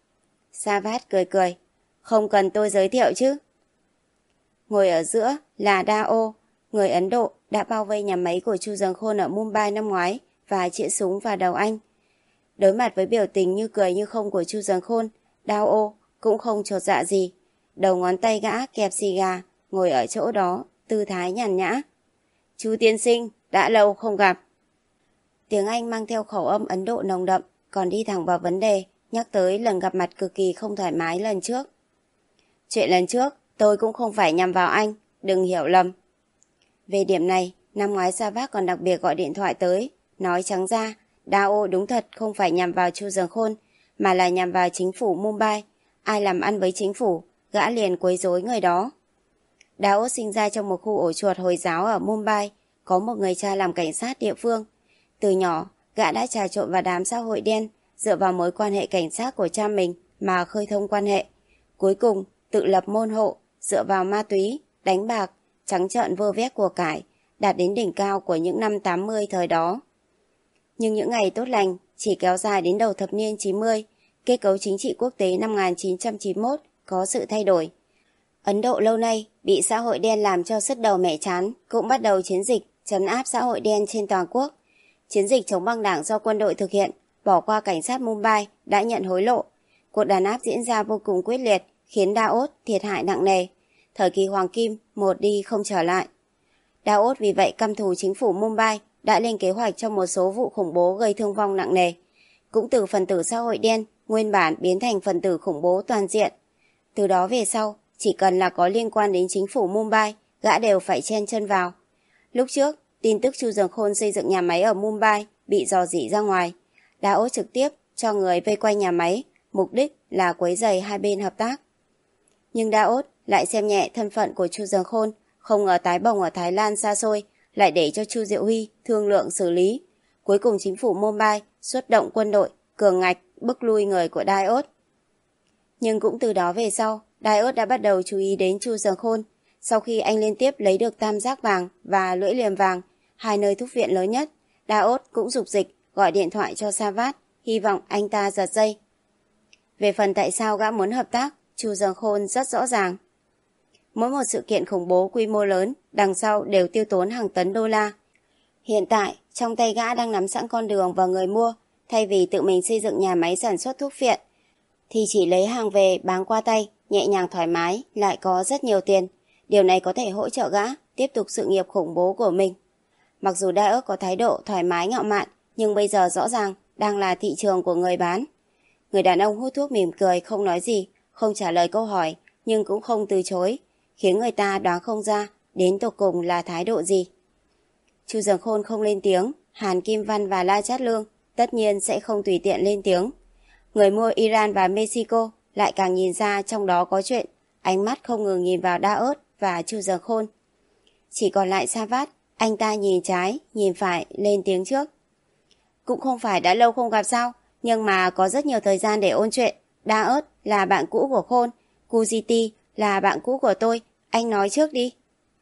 Savat cười cười. Không cần tôi giới thiệu chứ. Ngồi ở giữa là Dao, người Ấn Độ đã bao vây nhà máy của Chu Dần Khôn ở Mumbai năm ngoái và chĩa súng vào đầu anh. Đối mặt với biểu tình như cười như không của Chu Dần Khôn, Dao cũng không chột dạ gì. Đầu ngón tay gã kẹp xì gà, ngồi ở chỗ đó, tư thái nhàn nhã. Chu tiên sinh, đã lâu không gặp. Tiếng Anh mang theo khẩu âm Ấn Độ nồng đậm, còn đi thẳng vào vấn đề, nhắc tới lần gặp mặt cực kỳ không thoải mái lần trước. Chuyện lần trước, tôi cũng không phải nhằm vào anh, đừng hiểu lầm. Về điểm này, năm ngoái Savat còn đặc biệt gọi điện thoại tới, nói trắng ra, Dao đúng thật không phải nhằm vào Chu Dần Khôn, mà là nhằm vào chính phủ Mumbai. Ai làm ăn với chính phủ, gã liền quấy rối người đó. Dao sinh ra trong một khu ổ chuột Hồi giáo ở Mumbai, có một người cha làm cảnh sát địa phương. Từ nhỏ, gã đã trà trộn vào đám xã hội đen, dựa vào mối quan hệ cảnh sát của cha mình mà khơi thông quan hệ. Cuối cùng, tự lập môn hộ, dựa vào ma túy, đánh bạc, trắng trợn vơ vét của cải, đạt đến đỉnh cao của những năm tám mươi thời đó. Nhưng những ngày tốt lành chỉ kéo dài đến đầu thập niên chín mươi, kết cấu chính trị quốc tế năm một nghìn chín trăm chín mươi mốt có sự thay đổi. Ấn Độ lâu nay bị xã hội đen làm cho sứt đầu mẻ trán, cũng bắt đầu chiến dịch trấn áp xã hội đen trên toàn quốc. Chiến dịch chống băng đảng do quân đội thực hiện, bỏ qua cảnh sát Mumbai đã nhận hối lộ. Cuộc đàn áp diễn ra vô cùng quyết liệt, khiến Dao thiệt hại nặng nề. Thời kỳ hoàng kim một đi không trở lại. Dao vì vậy căm thù chính phủ Mumbai, đã lên kế hoạch cho một số vụ khủng bố gây thương vong nặng nề. Cũng từ phần tử xã hội đen nguyên bản biến thành phần tử khủng bố toàn diện. Từ đó về sau, chỉ cần là có liên quan đến chính phủ Mumbai, gã đều phải chen chân vào. Lúc trước, tin tức Chu Dần Khôn xây dựng nhà máy ở Mumbai bị rò rỉ ra ngoài. Dao trực tiếp cho người vây quanh nhà máy, mục đích là quấy rầy hai bên hợp tác. Nhưng Dao lại xem nhẹ thân phận của Chu Dần Khôn, không ngờ tái bồng ở Thái Lan xa xôi, lại để cho Chu Diệu Huy thương lượng xử lý. Cuối cùng chính phủ Mumbai xuất động quân đội, cường ngạch, bức lui người của Dao. Nhưng cũng từ đó về sau, Dao đã bắt đầu chú ý đến Chu Dần Khôn. Sau khi anh liên tiếp lấy được tam giác vàng và lưỡi liềm vàng, hai nơi thúc viện lớn nhất, Dao cũng dục dịch gọi điện thoại cho Savat, hy vọng anh ta giật dây. Về phần tại sao gã muốn hợp tác, Chu Dần Khôn rất rõ ràng. Mỗi một sự kiện khủng bố quy mô lớn, đằng sau đều tiêu tốn hàng tấn đô la. Hiện tại, trong tay gã đang nắm sẵn con đường và người mua, thay vì tự mình xây dựng nhà máy sản xuất thuốc viện, thì chỉ lấy hàng về bán qua tay, nhẹ nhàng thoải mái, lại có rất nhiều tiền. Điều này có thể hỗ trợ gã tiếp tục sự nghiệp khủng bố của mình. Mặc dù Dao có thái độ thoải mái ngạo mạn, nhưng bây giờ rõ ràng đang là thị trường của người bán. Người đàn ông hút thuốc mỉm cười không nói gì, không trả lời câu hỏi, nhưng cũng không từ chối, khiến người ta đoán không ra đến tột cùng là thái độ gì. Chu Dần Khôn không lên tiếng, Hàn Kim Văn và La Chát Lương tất nhiên sẽ không tùy tiện lên tiếng. Người mua Iran và Mexico lại càng nhìn ra trong đó có chuyện, ánh mắt không ngừng nhìn vào Dao và Chu Dần Khôn. Chỉ còn lại Savat, anh ta nhìn trái, nhìn phải, lên tiếng trước. Cũng không phải đã lâu không gặp sao, nhưng mà có rất nhiều thời gian để ôn chuyện. Dao là bạn cũ của Khôn, Kuziti là bạn cũ của tôi, anh nói trước đi.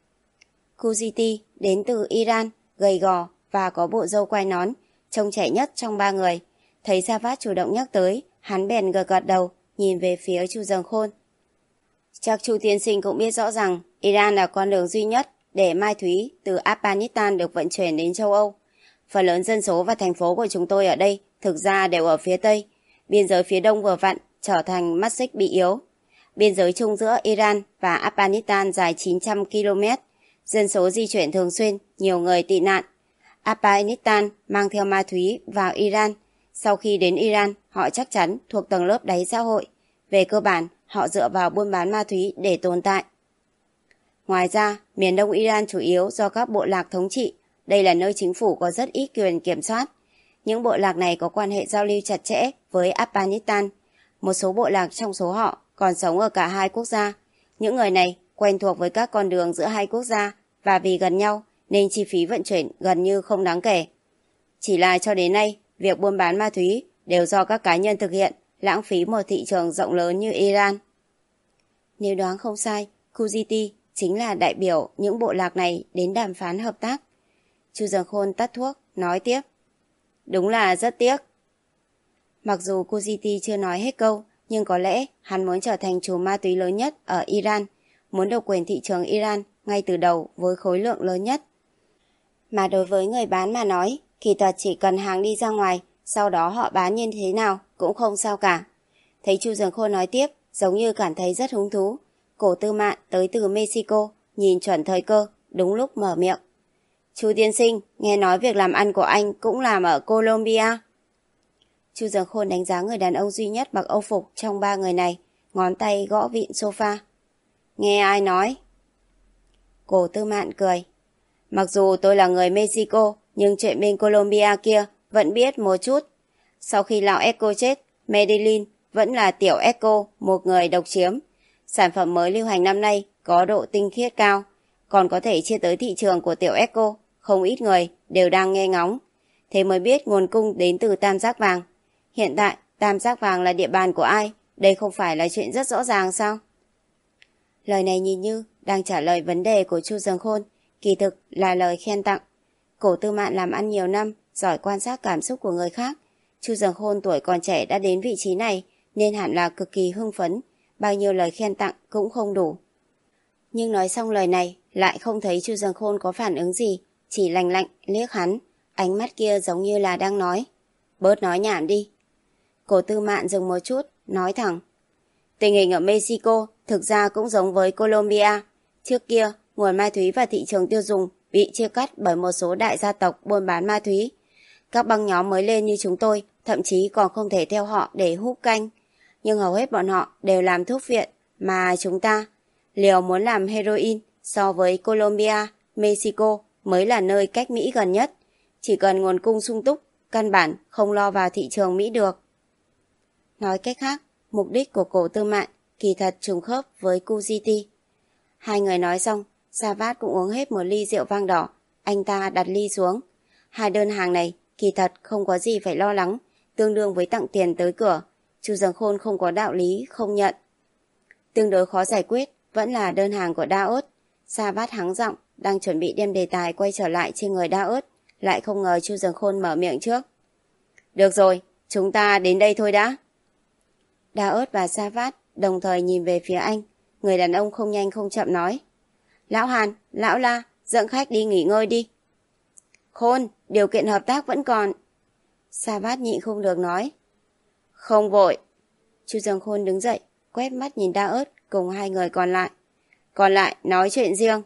Kuziti đến từ Iran, gầy gò và có bộ râu quai nón, trông trẻ nhất trong ba người. Thấy Savat chủ động nhắc tới, hắn bèn gật gật đầu, nhìn về phía Chu Dần Khôn. Chắc Chu tiên sinh cũng biết rõ rằng Iran là con đường duy nhất để mai thúy từ Afghanistan được vận chuyển đến châu Âu. Phần lớn dân số và thành phố của chúng tôi ở đây thực ra đều ở phía Tây. Biên giới phía Đông vừa vặn trở thành mắt xích bị yếu. Biên giới chung giữa Iran và Afghanistan dài chín trăm ki lô mét. Dân số di chuyển thường xuyên, nhiều người tị nạn. Afghanistan mang theo ma túy vào Iran. Sau khi đến Iran, họ chắc chắn thuộc tầng lớp đáy xã hội. Về cơ bản, họ dựa vào buôn bán ma túy để tồn tại. Ngoài ra, miền đông Iran chủ yếu do các bộ lạc thống trị. Đây là nơi chính phủ có rất ít quyền kiểm soát. Những bộ lạc này có quan hệ giao lưu chặt chẽ với Afghanistan. Một số bộ lạc trong số họ còn sống ở cả hai quốc gia. Những người này quen thuộc với các con đường giữa hai quốc gia và vì gần nhau nên chi phí vận chuyển gần như không đáng kể. Chỉ là cho đến nay, việc buôn bán ma túy đều do các cá nhân thực hiện, lãng phí một thị trường rộng lớn như Iran. Nếu đoán không sai, Kujiti chính là đại biểu những bộ lạc này đến đàm phán hợp tác. Chu Dần Khôn tắt thuốc, nói tiếp. Đúng là rất tiếc. Mặc dù Kujiti chưa nói hết câu, nhưng có lẽ hắn muốn trở thành chủ ma túy lớn nhất ở Iran, muốn độc quyền thị trường Iran ngay từ đầu với khối lượng lớn nhất. Mà đối với người bán mà nói, kỳ thật chỉ cần hàng đi ra ngoài, sau đó họ bán như thế nào cũng không sao cả. Thấy Chu Dần Khôn nói tiếp, giống như cảm thấy rất hứng thú. Cổ Tư Mạn tới từ Mexico, nhìn chuẩn thời cơ, đúng lúc mở miệng. Chu tiên sinh, nghe nói việc làm ăn của anh cũng làm ở Colombia. Chu Dần Khôn đánh giá người đàn ông duy nhất mặc âu phục trong ba người này, ngón tay gõ vịn sofa. Nghe ai nói? Cổ Tư Mạn cười. Mặc dù tôi là người Mexico, nhưng chuyện bên Colombia kia vẫn biết một chút. Sau khi lão Echo chết, Medellin vẫn là tiểu Echo, một người độc chiếm. Sản phẩm mới lưu hành năm nay có độ tinh khiết cao, còn có thể chia tới thị trường của tiểu Echo, không ít người đều đang nghe ngóng. Thế mới biết nguồn cung đến từ Tam Giác Vàng. Hiện tại, Tam Giác Vàng là địa bàn của ai? Đây không phải là chuyện rất rõ ràng sao? Lời này nhìn như đang trả lời vấn đề của Chu Dần Khôn, kỳ thực là lời khen tặng. Cổ Tư Mạn làm ăn nhiều năm, giỏi quan sát cảm xúc của người khác. Chu Dần Khôn tuổi còn trẻ đã đến vị trí này, nên hẳn là cực kỳ hưng phấn, bao nhiêu lời khen tặng cũng không đủ. Nhưng nói xong lời này, lại không thấy Chu Dần Khôn có phản ứng gì, chỉ lạnh lạnh liếc hắn, ánh mắt kia giống như là đang nói. Bớt nói nhảm đi. Cổ Tư Mạn dừng một chút, nói thẳng. Tình hình ở Mexico thực ra cũng giống với Colombia. Trước kia, nguồn ma túy và thị trường tiêu dùng bị chia cắt bởi một số đại gia tộc buôn bán ma túy. Các băng nhóm mới lên như chúng tôi thậm chí còn không thể theo họ để hút canh. Nhưng hầu hết bọn họ đều làm thuốc viện, mà chúng ta, liều muốn làm heroin so với Colombia, Mexico mới là nơi cách Mỹ gần nhất. Chỉ cần nguồn cung sung túc, căn bản không lo vào thị trường Mỹ được. Nói cách khác, mục đích của Cổ Tư Mạn kỳ thật trùng khớp với Kujiti. Hai người nói xong, Savat cũng uống hết một ly rượu vang đỏ. Anh ta đặt ly xuống. Hai đơn hàng này kỳ thật không có gì phải lo lắng, tương đương với tặng tiền tới cửa. Chu Dần Khôn không có đạo lý không nhận. Tương đối khó giải quyết vẫn là đơn hàng của Đa Ốt. Savat hắng giọng, đang chuẩn bị đem đề tài quay trở lại trên người Đa Ốt, lại không ngờ Chu Dần Khôn mở miệng trước. Được rồi, chúng ta đến đây thôi đã. Đa Ốt và Savat đồng thời nhìn về phía anh. Người đàn ông không nhanh không chậm nói. Lão Hàn, Lão La, dẫn khách đi nghỉ ngơi đi. Khôn, điều kiện hợp tác vẫn còn. Savat nhịn không được nói. Không vội. Chu Dần Khôn đứng dậy, quét mắt nhìn Đa Ốt cùng hai người còn lại. Còn lại nói chuyện riêng.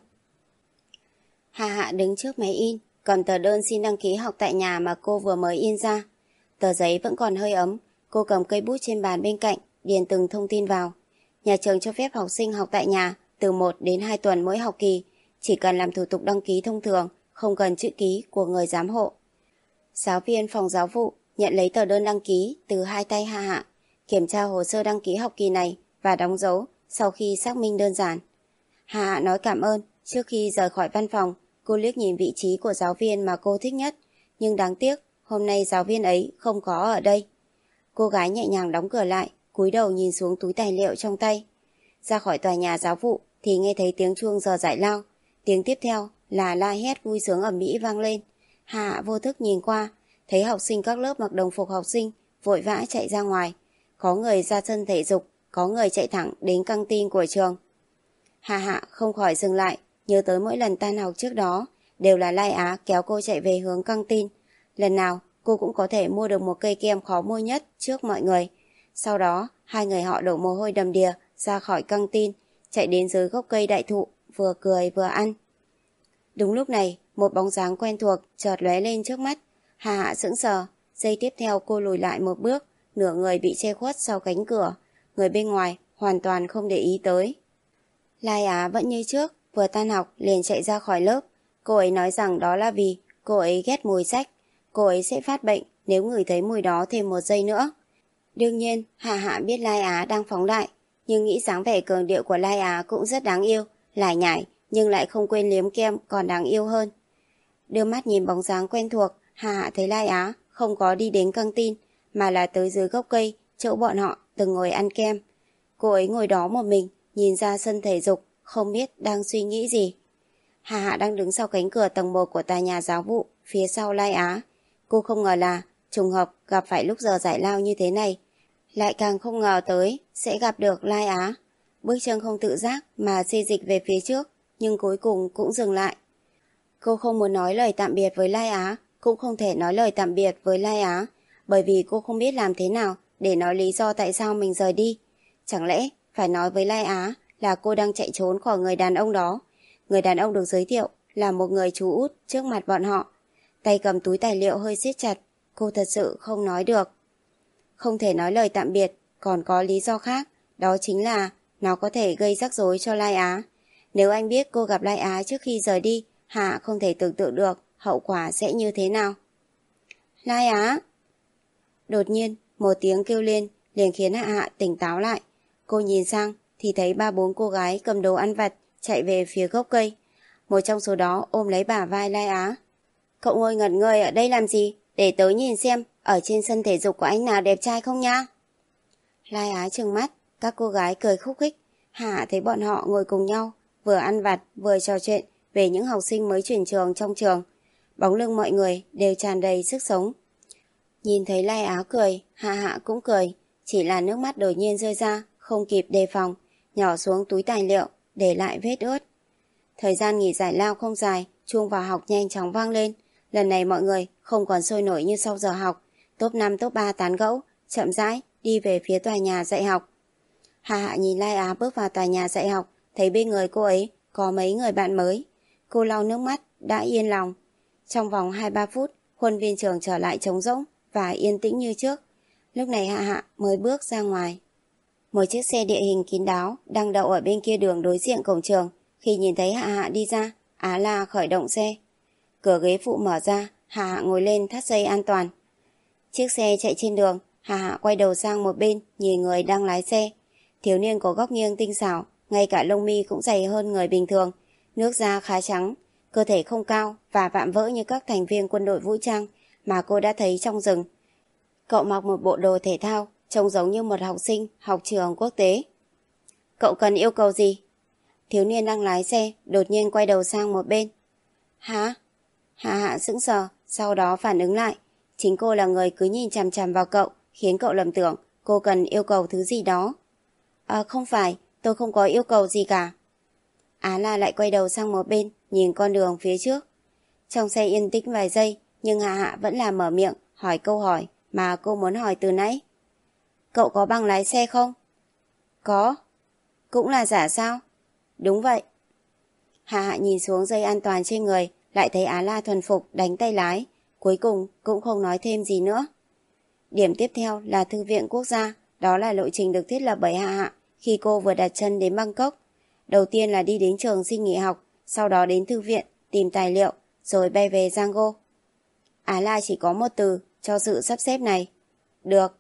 Hà Hạ đứng trước máy in, cầm tờ đơn xin đăng ký học tại nhà mà cô vừa mới in ra. Tờ giấy vẫn còn hơi ấm, cô cầm cây bút trên bàn bên cạnh, điền từng thông tin vào. Nhà trường cho phép học sinh học tại nhà từ một đến hai tuần mỗi học kỳ, chỉ cần làm thủ tục đăng ký thông thường, không cần chữ ký của người giám hộ. Giáo viên phòng giáo vụ nhận lấy tờ đơn đăng ký từ hai tay Hà Hạ, kiểm tra hồ sơ đăng ký học kỳ này và đóng dấu sau khi xác minh đơn giản. Hà Hạ nói cảm ơn. Trước khi rời khỏi văn phòng, cô liếc nhìn vị trí của giáo viên mà cô thích nhất, nhưng đáng tiếc hôm nay giáo viên ấy không có ở đây. Cô gái nhẹ nhàng đóng cửa lại, cúi đầu nhìn xuống túi tài liệu trong tay. Ra khỏi tòa nhà giáo vụ thì nghe thấy tiếng chuông giờ giải lao. Tiếng tiếp theo là la hét vui sướng ầm ĩ vang lên. Hà Hạ vô thức nhìn qua, thấy học sinh các lớp mặc đồng phục học sinh vội vã chạy ra ngoài. Có người ra sân thể dục, có người chạy thẳng đến căng tin của trường. Hà Hạ không khỏi dừng lại, nhớ tới mỗi lần tan học trước đó đều là Lai Á kéo cô chạy về hướng căng tin. Lần nào cô cũng có thể mua được một cây kem khó mua nhất trước mọi người. Sau đó hai người họ đổ mồ hôi đầm đìa ra khỏi căng tin, chạy đến dưới gốc cây đại thụ, vừa cười vừa ăn. Đúng lúc này, một bóng dáng quen thuộc chợt lóe lên trước mắt. Hà Hạ sững sờ, giây tiếp theo cô lùi lại một bước, nửa người bị che khuất sau cánh cửa. Người bên ngoài hoàn toàn không để ý tới. Lai Á vẫn như trước, vừa tan học liền chạy ra khỏi lớp. Cô ấy nói rằng đó là vì cô ấy ghét mùi sách. Cô ấy sẽ phát bệnh nếu ngửi thấy mùi đó thêm một giây nữa. Đương nhiên, Hà Hạ biết Lai Á đang phóng đại, nhưng nghĩ dáng vẻ cường điệu của Lai Á cũng rất đáng yêu, lải nhải nhưng lại không quên liếm kem còn đáng yêu hơn. Đưa mắt nhìn bóng dáng quen thuộc, Hà Hạ thấy Lai Á không có đi đến căng tin, mà là tới dưới gốc cây, chỗ bọn họ từng ngồi ăn kem. Cô ấy ngồi đó một mình, nhìn ra sân thể dục, không biết đang suy nghĩ gì. Hà Hạ đang đứng sau cánh cửa tầng một của tòa nhà giáo vụ, phía sau Lai Á. Cô không ngờ là trùng hợp gặp phải lúc giờ giải lao như thế này. Lại càng không ngờ tới sẽ gặp được Lai Á. Bước chân không tự giác mà xê dịch về phía trước, nhưng cuối cùng cũng dừng lại. Cô không muốn nói lời tạm biệt với Lai Á, cũng không thể nói lời tạm biệt với Lai Á, bởi vì cô không biết làm thế nào để nói lý do tại sao mình rời đi. Chẳng lẽ phải nói với Lai Á là cô đang chạy trốn khỏi người đàn ông đó. Người đàn ông được giới thiệu là một người chú út trước mặt bọn họ. Tay cầm túi tài liệu hơi siết chặt, cô thật sự không nói được. Không thể nói lời tạm biệt, còn có lý do khác, đó chính là nó có thể gây rắc rối cho Lai Á. Nếu anh biết cô gặp Lai Á trước khi rời đi, Hạ không thể tưởng tượng được hậu quả sẽ như thế nào. Lai Á! Đột nhiên, một tiếng kêu lên liền khiến Hạ Hạ tỉnh táo lại. Cô nhìn sang thì thấy ba bốn cô gái cầm đồ ăn vặt chạy về phía gốc cây. Một trong số đó ôm lấy bả vai Lai Á. Cậu ngồi ngẩn người ở đây làm gì? Để tớ nhìn xem ở trên sân thể dục của anh nào đẹp trai không nha. Lai Á trừng mắt, các cô gái cười khúc khích. Hạ thấy bọn họ ngồi cùng nhau, vừa ăn vặt vừa trò chuyện về những học sinh mới chuyển trường trong trường. Bóng lưng mọi người đều tràn đầy sức sống. Nhìn thấy Lai Á cười, Hạ Hạ cũng cười, chỉ là nước mắt đột nhiên rơi ra, không kịp đề phòng, nhỏ xuống túi tài liệu, để lại vết ướt. Thời gian nghỉ giải lao không dài, chuông vào học nhanh chóng vang lên. Lần này mọi người không còn sôi nổi như sau giờ học, top năm top ba tán gẫu, chậm rãi đi về phía tòa nhà dạy học. Hạ Hạ nhìn Lai Á bước vào tòa nhà dạy học, thấy bên người cô ấy có mấy người bạn mới. Cô lau nước mắt, đã yên lòng. Trong vòng hai ba phút, khuôn viên trường trở lại trống rỗng và yên tĩnh như trước. Lúc này Hạ Hạ mới bước ra ngoài. Một chiếc xe địa hình kín đáo đang đậu ở bên kia đường đối diện cổng trường. Khi nhìn thấy Hạ Hạ đi ra, Á La khởi động xe. Cửa ghế phụ mở ra, Hạ Hạ ngồi lên thắt dây an toàn. Chiếc xe chạy trên đường, Hạ Hạ quay đầu sang một bên nhìn người đang lái xe. Thiếu niên có góc nghiêng tinh xảo, ngay cả lông mi cũng dày hơn người bình thường. Nước da khá trắng, cơ thể không cao và vạm vỡ như các thành viên quân đội vũ trang mà cô đã thấy trong rừng. Cậu mặc một bộ đồ thể thao, trông giống như một học sinh học trường quốc tế. Cậu cần yêu cầu gì? Thiếu niên đang lái xe đột nhiên quay đầu sang một bên. Hả? Hạ Hạ sững sờ, sau đó phản ứng lại. Chính cô là người cứ nhìn chằm chằm vào cậu, khiến cậu lầm tưởng cô cần yêu cầu thứ gì đó. À không phải, tôi không có yêu cầu gì cả. Á La lại quay đầu sang một bên, nhìn con đường phía trước. Trong xe yên tĩnh vài giây, nhưng Hạ Hạ vẫn là mở miệng, hỏi câu hỏi mà cô muốn hỏi từ nãy. Cậu có bằng lái xe không? Có. Cũng là giả sao? Đúng vậy. Hạ Hạ nhìn xuống dây an toàn trên người, lại thấy Á La thuần phục đánh tay lái, cuối cùng cũng không nói thêm gì nữa. Điểm tiếp theo là Thư viện Quốc gia, đó là lộ trình được thiết lập bởi Hạ Hạ khi cô vừa đặt chân đến Bangkok. Đầu tiên là đi đến trường xin nghỉ học, sau đó đến thư viện, tìm tài liệu, rồi bay về Yangon. Á La chỉ có một từ cho sự sắp xếp này. Được.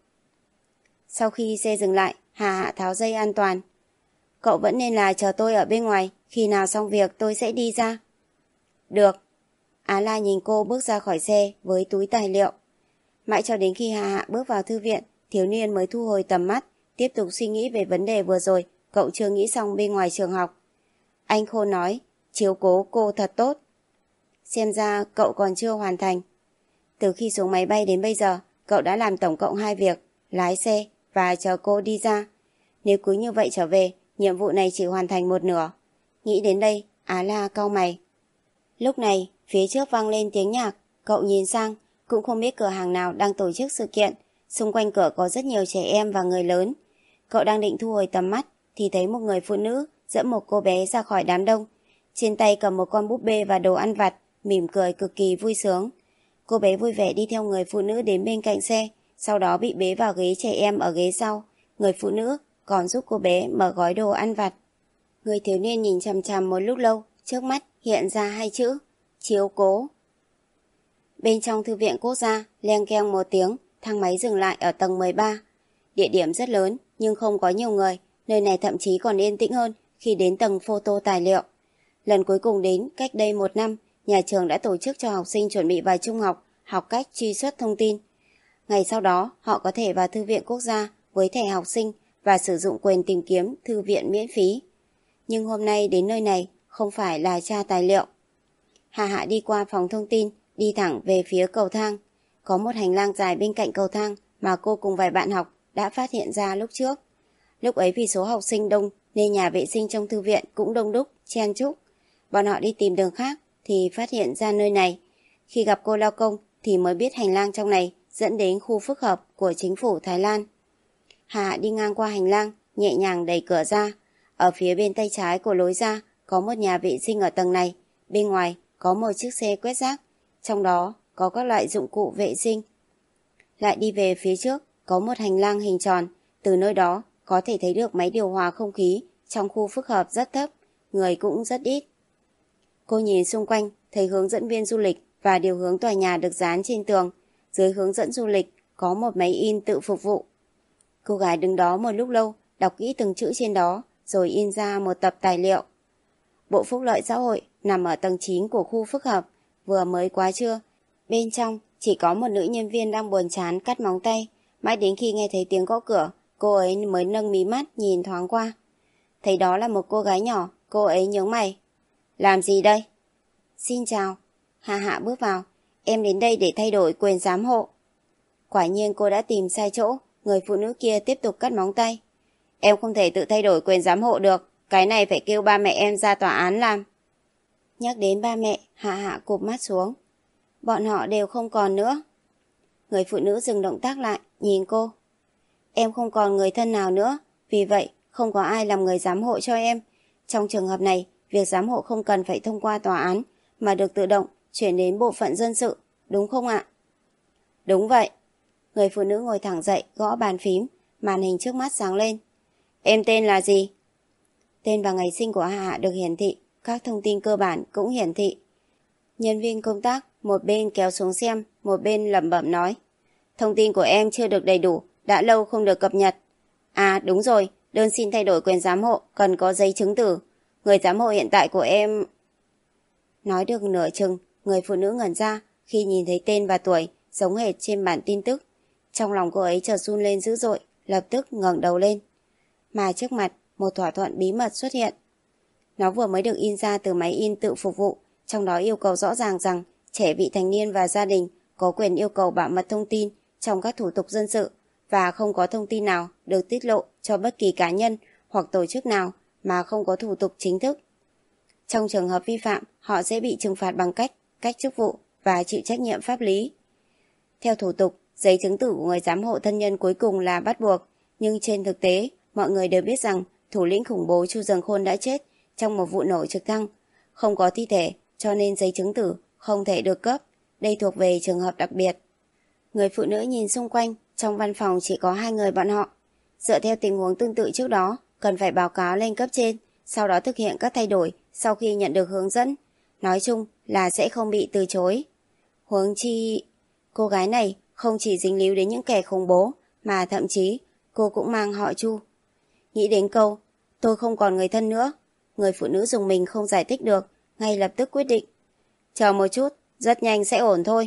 Sau khi xe dừng lại, Hạ Hạ tháo dây an toàn. Cậu vẫn nên là chờ tôi ở bên ngoài, khi nào xong việc tôi sẽ đi ra. Được. Á La nhìn cô bước ra khỏi xe với túi tài liệu. Mãi cho đến khi Hạ Hạ bước vào thư viện, thiếu niên mới thu hồi tầm mắt, tiếp tục suy nghĩ về vấn đề vừa rồi cậu chưa nghĩ xong bên ngoài trường học. Anh Khôn nói, chiếu cố cô thật tốt. Xem ra cậu còn chưa hoàn thành. Từ khi xuống máy bay đến bây giờ, cậu đã làm tổng cộng hai việc, lái xe và chờ cô đi ra. Nếu cứ như vậy trở về, nhiệm vụ này chỉ hoàn thành một nửa. Nghĩ đến đây, Á La cau mày. Lúc này, phía trước vang lên tiếng nhạc, cậu nhìn sang, cũng không biết cửa hàng nào đang tổ chức sự kiện. Xung quanh cửa có rất nhiều trẻ em và người lớn. Cậu đang định thu hồi tầm mắt, thì thấy một người phụ nữ dẫn một cô bé ra khỏi đám đông. Trên tay cầm một con búp bê và đồ ăn vặt, mỉm cười cực kỳ vui sướng. Cô bé vui vẻ đi theo người phụ nữ đến bên cạnh xe, sau đó bị bế vào ghế trẻ em ở ghế sau. Người phụ nữ còn giúp cô bé mở gói đồ ăn vặt. Người thiếu niên nhìn chằm chằm một lúc lâu, trước mắt hiện ra hai chữ, chiếu cố. Bên trong thư viện quốc gia, leng keng một tiếng, thang máy dừng lại ở tầng mười ba. Địa điểm rất lớn, nhưng không có nhiều người, nơi này thậm chí còn yên tĩnh hơn khi đến tầng photo tài liệu. Lần cuối cùng đến, cách đây một năm, nhà trường đã tổ chức cho học sinh chuẩn bị vào trung học, học cách truy xuất thông tin. Ngày sau đó, họ có thể vào thư viện quốc gia với thẻ học sinh và sử dụng quyền tìm kiếm thư viện miễn phí. Nhưng hôm nay đến nơi này không phải là tra tài liệu. Hà Hạ đi qua phòng thông tin, đi thẳng về phía cầu thang. Có một hành lang dài bên cạnh cầu thang mà cô cùng vài bạn học đã phát hiện ra lúc trước. Lúc ấy vì số học sinh đông nên nhà vệ sinh trong thư viện cũng đông đúc, chen chúc. Bọn họ đi tìm đường khác thì phát hiện ra nơi này. Khi gặp cô lao công thì mới biết hành lang trong này dẫn đến khu phức hợp của chính phủ Thái Lan. Hà Hạ đi ngang qua hành lang, nhẹ nhàng đẩy cửa ra. Ở phía bên tay trái của lối ra có một nhà vệ sinh ở tầng này. Bên ngoài có một chiếc xe quét rác, trong đó có các loại dụng cụ vệ sinh. Lại đi về phía trước có một hành lang hình tròn, từ nơi đó có thể thấy được máy điều hòa không khí trong khu phức hợp rất thấp, người cũng rất ít. Cô nhìn xung quanh, thấy hướng dẫn viên du lịch và điều hướng tòa nhà được dán trên tường. Dưới hướng dẫn du lịch có một máy in tự phục vụ. Cô gái đứng đó một lúc lâu, đọc kỹ từng chữ trên đó, rồi in ra một tập tài liệu. Bộ Phúc lợi xã hội nằm ở tầng chín của khu phức hợp, vừa mới quá trưa. Bên trong chỉ có một nữ nhân viên đang buồn chán cắt móng tay. Mãi đến khi nghe thấy tiếng gõ cửa, cô ấy mới nâng mí mắt nhìn thoáng qua. Thấy đó là một cô gái nhỏ, cô ấy nhướng mày. Làm gì đây? Xin chào. Hà Hạ bước vào. Em đến đây để thay đổi quyền giám hộ. Quả nhiên cô đã tìm sai chỗ. Người phụ nữ kia tiếp tục cắt móng tay. Em không thể tự thay đổi quyền giám hộ được. Cái này phải kêu ba mẹ em ra tòa án làm. Nhắc đến ba mẹ, Hạ Hạ cụp mắt xuống. Bọn họ đều không còn nữa. Người phụ nữ dừng động tác lại, nhìn cô. Em không còn người thân nào nữa, vì vậy không có ai làm người giám hộ cho em. Trong trường hợp này, việc giám hộ không cần phải thông qua tòa án, mà được tự động chuyển đến bộ phận dân sự, đúng không ạ? Đúng vậy. Người phụ nữ ngồi thẳng dậy, gõ bàn phím, màn hình trước mắt sáng lên. Em tên là gì? Tên và ngày sinh của Hạ Hạ được hiển thị, các thông tin cơ bản cũng hiển thị. Nhân viên công tác một bên kéo xuống xem, một bên lẩm bẩm nói. Thông tin của em chưa được đầy đủ, đã lâu không được cập nhật. À đúng rồi, đơn xin thay đổi quyền giám hộ cần có giấy chứng tử. Người giám hộ hiện tại của em... Nói được nửa chừng, người phụ nữ ngẩn ra khi nhìn thấy tên và tuổi giống hệt trên bản tin tức. Trong lòng cô ấy chợt run lên dữ dội, lập tức ngẩng đầu lên. Mà trước mặt, một thỏa thuận bí mật xuất hiện. Nó vừa mới được in ra từ máy in tự phục vụ, trong đó yêu cầu rõ ràng rằng trẻ vị thành niên và gia đình có quyền yêu cầu bảo mật thông tin trong các thủ tục dân sự và không có thông tin nào được tiết lộ cho bất kỳ cá nhân hoặc tổ chức nào mà không có thủ tục chính thức. Trong trường hợp vi phạm, họ sẽ bị trừng phạt bằng cách cách chức vụ và chịu trách nhiệm pháp lý. Theo thủ tục, giấy chứng tử của người giám hộ thân nhân cuối cùng là bắt buộc, nhưng trên thực tế, mọi người đều biết rằng thủ lĩnh khủng bố Chu Dâng Khôn đã chết trong một vụ nổ trực thăng. Không có thi thể, cho nên giấy chứng tử không thể được cấp. Đây thuộc về trường hợp đặc biệt. Người phụ nữ nhìn xung quanh, trong văn phòng chỉ có hai người bọn họ. Dựa theo tình huống tương tự trước đó, cần phải báo cáo lên cấp trên, sau đó thực hiện các thay đổi sau khi nhận được hướng dẫn. Nói chung là sẽ không bị từ chối. Huống chi, cô gái này không chỉ dính líu đến những kẻ khủng bố, mà thậm chí cô cũng mang họ Chu. Nghĩ đến câu, tôi không còn người thân nữa, người phụ nữ dùng mình không giải thích được, ngay lập tức quyết định. Chờ một chút, rất nhanh sẽ ổn thôi.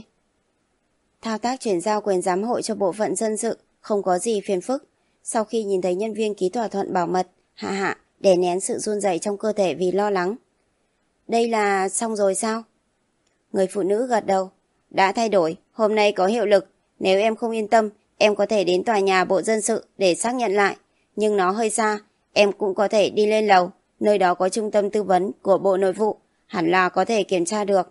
Thao tác chuyển giao quyền giám hộ cho bộ phận dân sự không có gì phiền phức. Sau khi nhìn thấy nhân viên ký thỏa thuận bảo mật, Hạ Hạ đè nén sự run rẩy trong cơ thể vì lo lắng. Đây là xong rồi sao? Người phụ nữ gật đầu. Đã thay đổi, hôm nay có hiệu lực. Nếu em không yên tâm, em có thể đến tòa nhà bộ dân sự để xác nhận lại. Nhưng nó hơi xa, em cũng có thể đi lên lầu. Nơi đó có trung tâm tư vấn của Bộ Nội vụ, hẳn là có thể kiểm tra được.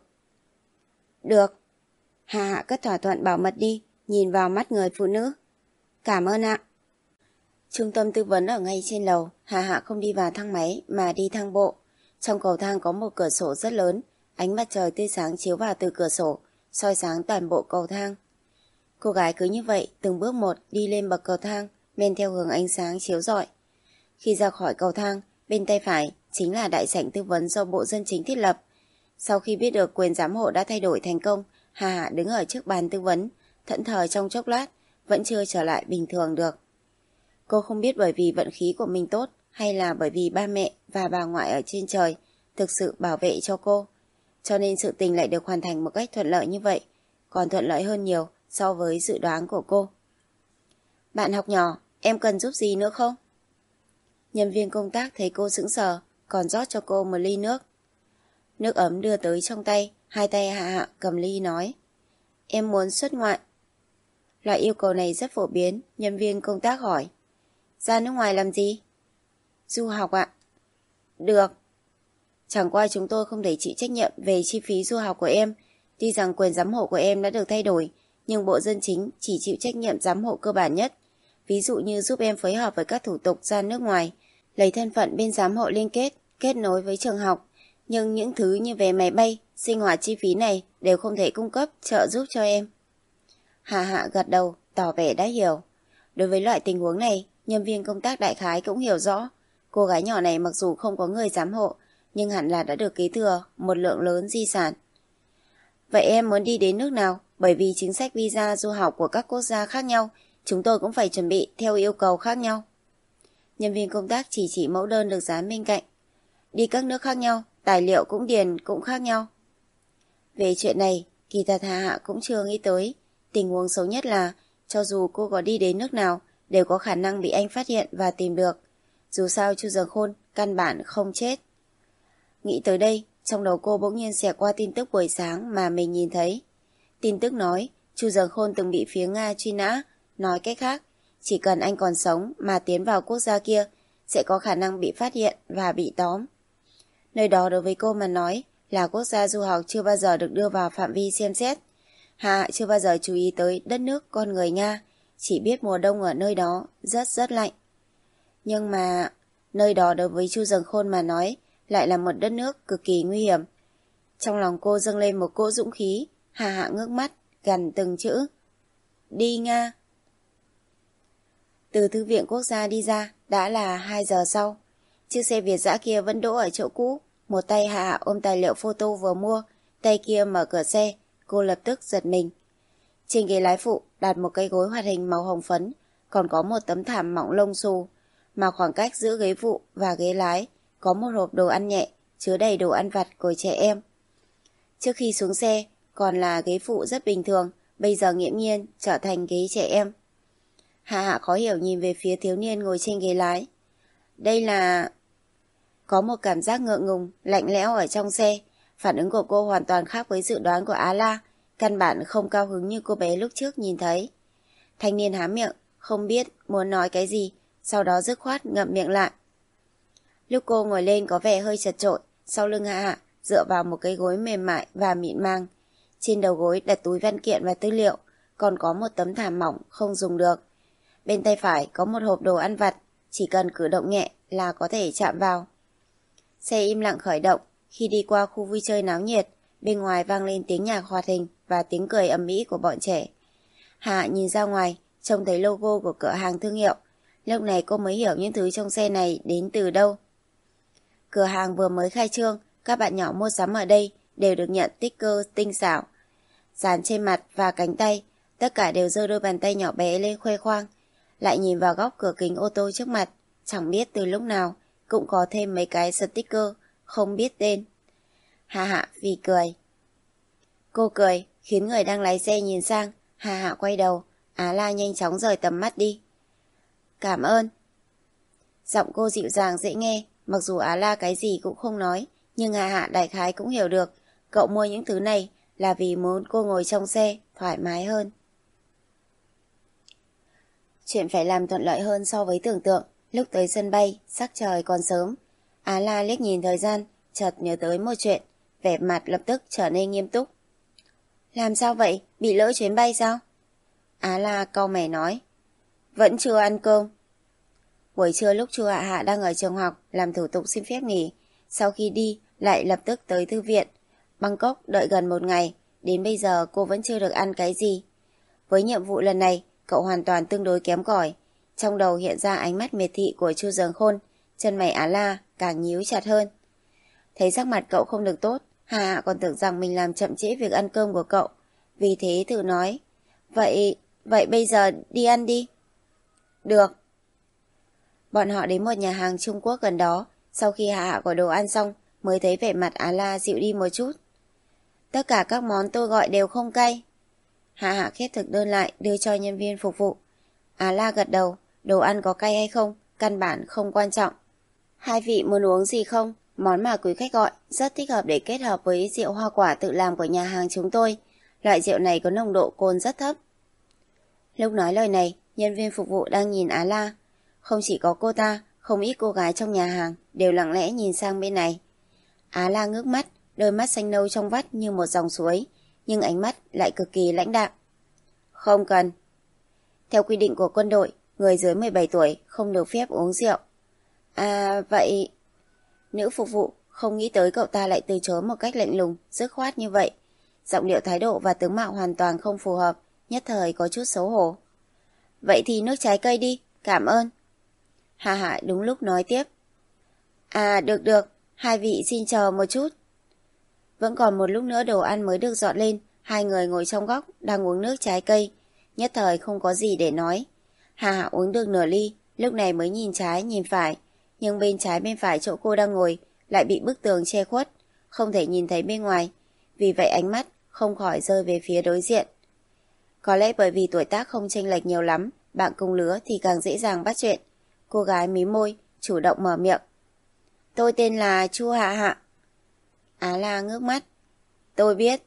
Được. Hạ Hạ cất thỏa thuận bảo mật đi, nhìn vào mắt người phụ nữ. Cảm ơn ạ. Trung tâm tư vấn ở ngay trên lầu, Hạ Hạ không đi vào thang máy mà đi thang bộ. Trong cầu thang có một cửa sổ rất lớn, ánh mặt trời tươi sáng chiếu vào từ cửa sổ, soi sáng toàn bộ cầu thang. Cô gái cứ như vậy, từng bước một đi lên bậc cầu thang, men theo hướng ánh sáng chiếu rọi. Khi ra khỏi cầu thang, bên tay phải chính là đại sảnh tư vấn do Bộ Dân Chính thiết lập. Sau khi biết được quyền giám hộ đã thay đổi thành công, Hà Hạ đứng ở trước bàn tư vấn, thẫn thờ trong chốc lát, vẫn chưa trở lại bình thường được. Cô không biết bởi vì vận khí của mình tốt hay là bởi vì ba mẹ và bà ngoại ở trên trời thực sự bảo vệ cho cô, cho nên sự tình lại được hoàn thành một cách thuận lợi như vậy, còn thuận lợi hơn nhiều so với dự đoán của cô. Bạn học nhỏ, em cần giúp gì nữa không? Nhân viên công tác thấy cô sững sờ, còn rót cho cô một ly nước. Nước ấm đưa tới trong tay, hai tay Hạ Hạ cầm ly nói. Em muốn xuất ngoại. Loại yêu cầu này rất phổ biến, nhân viên công tác hỏi. Ra nước ngoài làm gì? Du học ạ. Được. Chẳng qua chúng tôi không thể chịu trách nhiệm về chi phí du học của em. Tuy rằng quyền giám hộ của em đã được thay đổi, nhưng Bộ Dân Chính chỉ chịu trách nhiệm giám hộ cơ bản nhất. Ví dụ như giúp em phối hợp với các thủ tục ra nước ngoài, lấy thân phận bên giám hộ liên kết, kết nối với trường học. Nhưng những thứ như vé máy bay, sinh hoạt chi phí này đều không thể cung cấp trợ giúp cho em. Hạ Hạ gật đầu, tỏ vẻ đã hiểu. Đối với loại tình huống này, nhân viên công tác đại khái cũng hiểu rõ. Cô gái nhỏ này mặc dù không có người giám hộ, nhưng hẳn là đã được kế thừa một lượng lớn di sản. Vậy em muốn đi đến nước nào? Bởi vì chính sách visa du học của các quốc gia khác nhau, chúng tôi cũng phải chuẩn bị theo yêu cầu khác nhau. Nhân viên công tác chỉ chỉ mẫu đơn được dán bên cạnh. Đi các nước khác nhau, tài liệu cũng điền cũng khác nhau. Về chuyện này, kỳ thật Hạ Hạ cũng chưa nghĩ tới. Tình huống xấu nhất là, cho dù cô có đi đến nước nào, đều có khả năng bị anh phát hiện và tìm được. Dù sao Chu Dường Khôn căn bản không chết. Nghĩ tới đây, trong đầu cô bỗng nhiên xẹt qua tin tức buổi sáng mà mình nhìn thấy. Tin tức nói, Chu Dường Khôn từng bị phía Nga truy nã. Nói cách khác, chỉ cần anh còn sống mà tiến vào quốc gia kia, sẽ có khả năng bị phát hiện và bị tóm. Nơi đó đối với cô mà nói là quốc gia du học chưa bao giờ được đưa vào phạm vi xem xét. Hạ chưa bao giờ chú ý tới đất nước con người Nga, chỉ biết mùa đông ở nơi đó rất rất lạnh. Nhưng mà nơi đó đối với Chu Dường Khôn mà nói lại là một đất nước cực kỳ nguy hiểm. Trong lòng cô dâng lên một cỗ dũng khí, Hạ Hạ ngước mắt, gằn từng chữ. Đi Nga. Từ thư viện quốc gia đi ra đã là hai giờ sau. Chiếc xe Việt dã kia vẫn đỗ ở chỗ cũ. Một tay Hạ Hạ ôm tài liệu photo vừa mua, tay kia mở cửa xe. Cô lập tức giật mình. Trên ghế lái phụ đặt một cây gối hoạt hình màu hồng phấn, còn có một tấm thảm mỏng lông xù, mà khoảng cách giữa ghế phụ và ghế lái có một hộp đồ ăn nhẹ chứa đầy đồ ăn vặt của trẻ em. Trước khi xuống xe còn là ghế phụ rất bình thường, bây giờ nghiễm nhiên trở thành ghế trẻ em. Hạ Hạ khó hiểu nhìn về phía thiếu niên ngồi trên ghế lái. Đây là... Có một cảm giác ngượng ngùng, lạnh lẽo ở trong xe. Phản ứng của cô hoàn toàn khác với dự đoán của Á La, căn bản không cao hứng như cô bé lúc trước nhìn thấy. Thanh niên há miệng, không biết muốn nói cái gì, sau đó dứt khoát ngậm miệng lại. Lúc cô ngồi lên có vẻ hơi chật chội, sau lưng Hạ Hạ dựa vào một cái gối mềm mại và mịn màng. Trên đầu gối đặt túi văn kiện và tư liệu, còn có một tấm thảm mỏng không dùng được. Bên tay phải có một hộp đồ ăn vặt, chỉ cần cử động nhẹ là có thể chạm vào. Xe im lặng khởi động, khi đi qua khu vui chơi náo nhiệt, bên ngoài vang lên tiếng nhạc hoạt hình và tiếng cười ầm ĩ của bọn trẻ. Hạ nhìn ra ngoài, trông thấy logo của cửa hàng thương hiệu. Lúc này cô mới hiểu những thứ trong xe này đến từ đâu. Cửa hàng vừa mới khai trương, các bạn nhỏ mua sắm ở đây đều được nhận sticker tinh xảo. Dán trên mặt và cánh tay, tất cả đều giơ đôi bàn tay nhỏ bé lên khoe khoang. Lại nhìn vào góc cửa kính ô tô trước mặt, chẳng biết từ lúc nào cũng có thêm mấy cái sticker không biết tên. Hạ Hạ vì cười. Cô cười khiến người đang lái xe nhìn sang. Hạ Hạ quay đầu, Á La nhanh chóng rời tầm mắt đi. Cảm ơn. Giọng cô dịu dàng dễ nghe, mặc dù Á La cái gì cũng không nói, nhưng Hạ Hạ đại khái cũng hiểu được cậu mua những thứ này là vì muốn cô ngồi trong xe thoải mái hơn. Chuyện phải làm thuận lợi hơn so với tưởng tượng. Lúc tới sân bay, sắc trời còn sớm. Á La liếc nhìn thời gian, chợt nhớ tới một chuyện, vẻ mặt lập tức trở nên nghiêm túc. Làm sao vậy? Bị lỡ chuyến bay sao? Á La cau mày nói. Vẫn chưa ăn cơm. Buổi trưa lúc Chu Hạ Hạ đang ở trường học làm thủ tục xin phép nghỉ, sau khi đi lại lập tức tới thư viện. Bangkok đợi gần một ngày, đến bây giờ cô vẫn chưa được ăn cái gì. Với nhiệm vụ lần này, cậu hoàn toàn tương đối kém cỏi. Trong đầu hiện ra ánh mắt miệt thị của Chu Dường Khôn, chân mày Á La càng nhíu chặt hơn. Thấy sắc mặt cậu không được tốt, Hạ Hạ còn tưởng rằng mình làm chậm trễ việc ăn cơm của cậu. Vì thế thử nói, Vậy, vậy bây giờ đi ăn đi. Được. Bọn họ đến một nhà hàng Trung Quốc gần đó, sau khi Hạ Hạ gọi đồ ăn xong, mới thấy vẻ mặt Á La dịu đi một chút. Tất cả các món tôi gọi đều không cay. Hạ Hạ khép thực đơn lại đưa cho nhân viên phục vụ. Á La gật đầu, đồ ăn có cay hay không, căn bản không quan trọng. Hai vị muốn uống gì không? Món mà quý khách gọi rất thích hợp để kết hợp với rượu hoa quả tự làm của nhà hàng chúng tôi. Loại rượu này có nồng độ cồn rất thấp. Lúc nói lời này, nhân viên phục vụ đang nhìn Á La. Không chỉ có cô ta, không ít cô gái trong nhà hàng đều lặng lẽ nhìn sang bên này. Á La ngước mắt, đôi mắt xanh nâu trong vắt như một dòng suối, nhưng ánh mắt lại cực kỳ lãnh đạm. Không cần. Theo quy định của quân đội, người dưới mười bảy tuổi không được phép uống rượu. À vậy... Nữ phục vụ không nghĩ tới cậu ta lại từ chối một cách lạnh lùng, dứt khoát như vậy. Giọng điệu, thái độ và tướng mạo hoàn toàn không phù hợp, nhất thời có chút xấu hổ. Vậy thì nước trái cây đi, cảm ơn. Hà Hạ đúng lúc nói tiếp. À được được, hai vị xin chờ một chút. Vẫn còn một lúc nữa đồ ăn mới được dọn lên, hai người ngồi trong góc đang uống nước trái cây, nhất thời không có gì để nói. Hà Hạ uống được nửa ly, lúc này mới nhìn trái nhìn phải, nhưng bên trái bên phải chỗ cô đang ngồi lại bị bức tường che khuất, không thể nhìn thấy bên ngoài, vì vậy ánh mắt không khỏi rơi về phía đối diện. Có lẽ bởi vì tuổi tác không chênh lệch nhiều lắm, bạn cùng lứa thì càng dễ dàng bắt chuyện. Cô gái mím môi, chủ động mở miệng. Tôi tên là Chu Hạ Hạ. Á La ngước mắt. Tôi biết.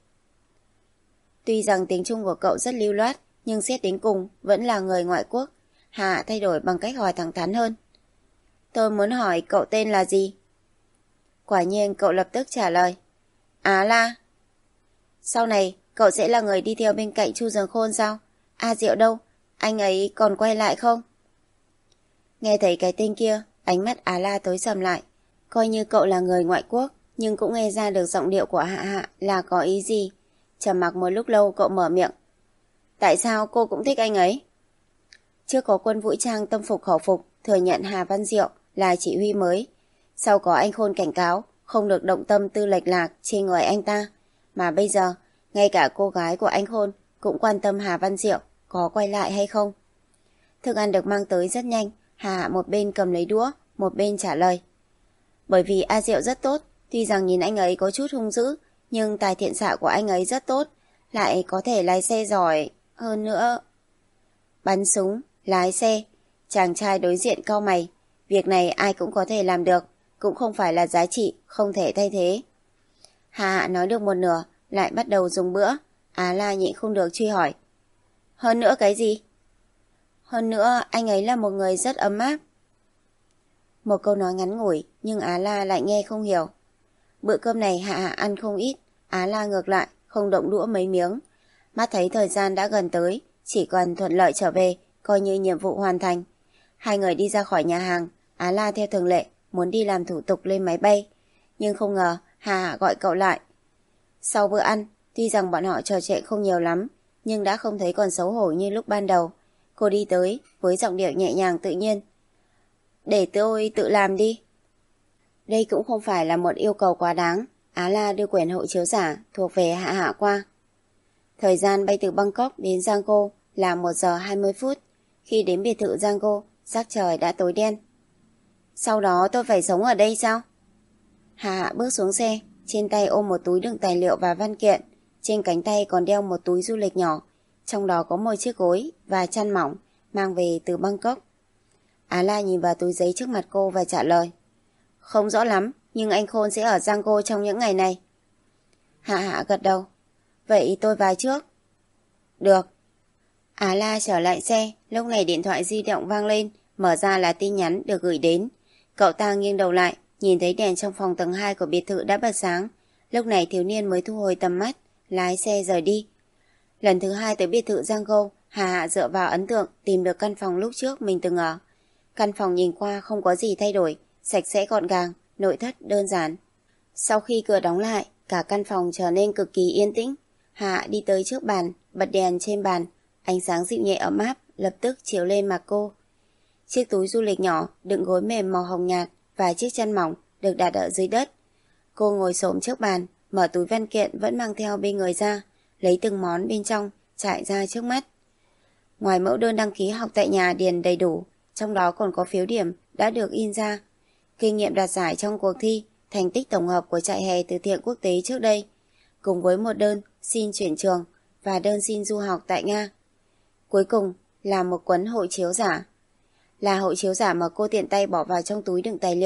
Tuy rằng tiếng Trung của cậu rất lưu loát, nhưng xét đến cùng vẫn là người ngoại quốc. Hạ thay đổi bằng cách hỏi thẳng thắn hơn. Tôi muốn hỏi cậu tên là gì? Quả nhiên cậu lập tức trả lời. Á La. Sau này cậu sẽ là người đi theo bên cạnh Chu Dường Khôn sao? A Diệu đâu? Anh ấy còn quay lại không? Nghe thấy cái tên kia, ánh mắt Á La tối sầm lại. Coi như cậu là người ngoại quốc, nhưng cũng nghe ra được giọng điệu của Hạ Hạ là có ý gì. Trầm mặc một lúc lâu cậu mở miệng. Tại sao cô cũng thích anh ấy? Trước có quân vũ trang tâm phục khẩu phục thừa nhận Hà Văn Diệu là chỉ huy mới. Sau có anh Khôn cảnh cáo không được động tâm tư lệch lạc trên người anh ta. Mà bây giờ, ngay cả cô gái của anh Khôn cũng quan tâm Hà Văn Diệu có quay lại hay không. Thức ăn được mang tới rất nhanh. Hà một bên cầm lấy đũa, một bên trả lời. Bởi vì A Diệu rất tốt, tuy rằng nhìn anh ấy có chút hung dữ, nhưng tài thiện xạ của anh ấy rất tốt, lại có thể lái xe giỏi, hơn nữa. Bắn súng, lái xe, chàng trai đối diện cau mày, việc này ai cũng có thể làm được, cũng không phải là giá trị, không thể thay thế. Hà Hạ nói được một nửa, lại bắt đầu dùng bữa, Á La nhịn không được truy hỏi. Hơn nữa cái gì? Hơn nữa anh ấy là một người rất ấm áp. Một câu nói ngắn ngủi, nhưng Á La lại nghe không hiểu. Bữa cơm này Hạ Hạ ăn không ít, Á La ngược lại, không động đũa mấy miếng. Mắt thấy thời gian đã gần tới, chỉ cần thuận lợi trở về, coi như nhiệm vụ hoàn thành. Hai người đi ra khỏi nhà hàng, Á La theo thường lệ, muốn đi làm thủ tục lên máy bay. Nhưng không ngờ, Hạ Hạ gọi cậu lại. Sau bữa ăn, tuy rằng bọn họ trò chuyện không nhiều lắm, nhưng đã không thấy còn xấu hổ như lúc ban đầu. Cô đi tới, với giọng điệu nhẹ nhàng tự nhiên. Để tôi tự làm đi. Đây cũng không phải là một yêu cầu quá đáng. Á La đưa quyển hộ chiếu giả thuộc về Hạ Hạ qua. Thời gian bay từ Bangkok đến Giang-cô là một giờ hai mươi phút. Khi đến biệt thự Giang-cô, sắc trời đã tối đen. Sau đó tôi phải sống ở đây sao? Hạ Hạ bước xuống xe, trên tay ôm một túi đựng tài liệu và văn kiện. Trên cánh tay còn đeo một túi du lịch nhỏ, trong đó có một chiếc gối và chăn mỏng mang về từ Bangkok. Á La nhìn vào túi giấy trước mặt cô và trả lời. Không rõ lắm, nhưng anh Khôn sẽ ở Giang-cô trong những ngày này. Hạ Hạ gật đầu. Vậy tôi vào trước. Được. Á La trở lại xe, lúc này điện thoại di động vang lên, mở ra là tin nhắn được gửi đến. Cậu ta nghiêng đầu lại, nhìn thấy đèn trong phòng tầng hai của biệt thự đã bật sáng. Lúc này thiếu niên mới thu hồi tầm mắt, lái xe rời đi. Lần thứ hai tới biệt thự Giang-cô, Hà Hạ dựa vào ấn tượng tìm được căn phòng lúc trước mình từng ở. Căn phòng nhìn qua không có gì thay đổi, sạch sẽ gọn gàng, nội thất đơn giản. Sau khi cửa đóng lại, cả căn phòng trở nên cực kỳ yên tĩnh. Hà Hạ đi tới trước bàn, bật đèn trên bàn, ánh sáng dịu nhẹ ấm áp lập tức chiếu lên mặt cô. Chiếc túi du lịch nhỏ đựng gối mềm màu hồng nhạt và chiếc chăn mỏng được đặt ở dưới đất. Cô ngồi xổm trước bàn, mở túi văn kiện vẫn mang theo bên người ra, lấy từng món bên trong trải ra trước mắt. Ngoài mẫu đơn đăng ký học tại nhà điền đầy đủ, trong đó còn có phiếu điểm đã được in ra, kinh nghiệm đạt giải trong cuộc thi, thành tích tổng hợp của trại hè từ thiện quốc tế trước đây, cùng với một đơn xin chuyển trường và đơn xin du học tại Nga. Cuối cùng là một cuốn hộ chiếu giả. Là hộ chiếu giả mà cô tiện tay bỏ vào trong túi đựng tài liệu,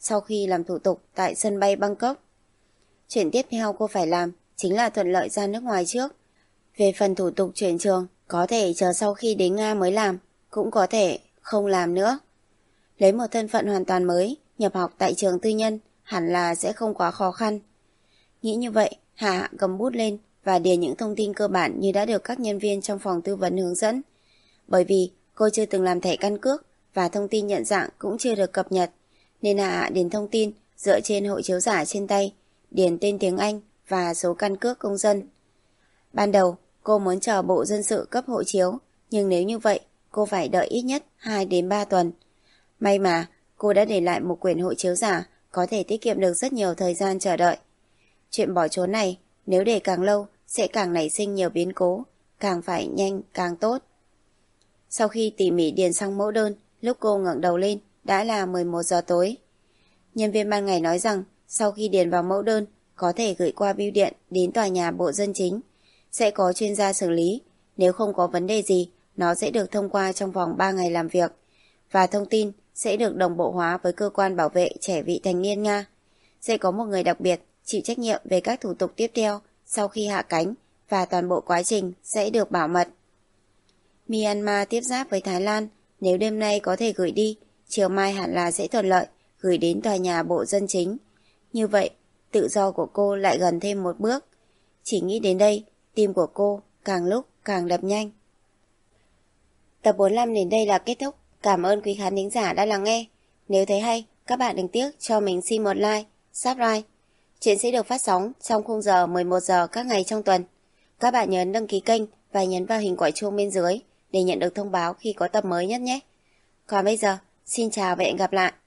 sau khi làm thủ tục tại sân bay Bangkok. Chuyện tiếp theo cô phải làm chính là thuận lợi ra nước ngoài trước. Về phần thủ tục chuyển trường, có thể chờ sau khi đến Nga mới làm, cũng có thể không làm nữa. Lấy một thân phận hoàn toàn mới, nhập học tại trường tư nhân hẳn là sẽ không quá khó khăn. Nghĩ như vậy, Hạ Hạ cầm bút lên và điền những thông tin cơ bản như đã được các nhân viên trong phòng tư vấn hướng dẫn. Bởi vì cô chưa từng làm thẻ căn cước và thông tin nhận dạng cũng chưa được cập nhật, nên Hạ Hạ điền thông tin dựa trên hộ chiếu giả trên tay, điền tên tiếng Anh và số căn cước công dân. Ban đầu, cô muốn chờ Bộ Dân sự cấp hộ chiếu, nhưng nếu như vậy, cô phải đợi ít nhất hai đến ba tuần. May mà, cô đã để lại một quyển hộ chiếu giả, có thể tiết kiệm được rất nhiều thời gian chờ đợi. Chuyện bỏ trốn này, nếu để càng lâu, sẽ càng nảy sinh nhiều biến cố, càng phải nhanh càng tốt. Sau khi tỉ mỉ điền xong mẫu đơn, lúc cô ngẩng đầu lên, đã là mười một giờ tối. Nhân viên ban ngày nói rằng, sau khi điền vào mẫu đơn, có thể gửi qua bưu điện đến tòa nhà Bộ Dân chính. Sẽ có chuyên gia xử lý, nếu không có vấn đề gì, nó sẽ được thông qua trong vòng ba ngày làm việc. Và thông tin sẽ được đồng bộ hóa với cơ quan bảo vệ trẻ vị thành niên Nga. Sẽ có một người đặc biệt chịu trách nhiệm về các thủ tục tiếp theo sau khi hạ cánh và toàn bộ quá trình sẽ được bảo mật. Myanmar tiếp giáp với Thái Lan, nếu đêm nay có thể gửi đi, chiều mai hẳn là sẽ thuận lợi gửi đến tòa nhà Bộ Dân chính. Như vậy, tự do của cô lại gần thêm một bước. Chỉ nghĩ đến đây, tim của cô càng lúc càng đập nhanh. Tập bốn mươi lăm đến đây là kết thúc. Cảm ơn quý khán thính giả đã lắng nghe. Nếu thấy hay, các bạn đừng tiếc cho mình xin một like, subscribe. Chuyện sẽ được phát sóng trong khung giờ mười một giờ các ngày trong tuần. Các bạn nhớ đăng ký kênh và nhấn vào hình quả chuông bên dưới để nhận được thông báo khi có tập mới nhất nhé. Còn bây giờ, xin chào và hẹn gặp lại.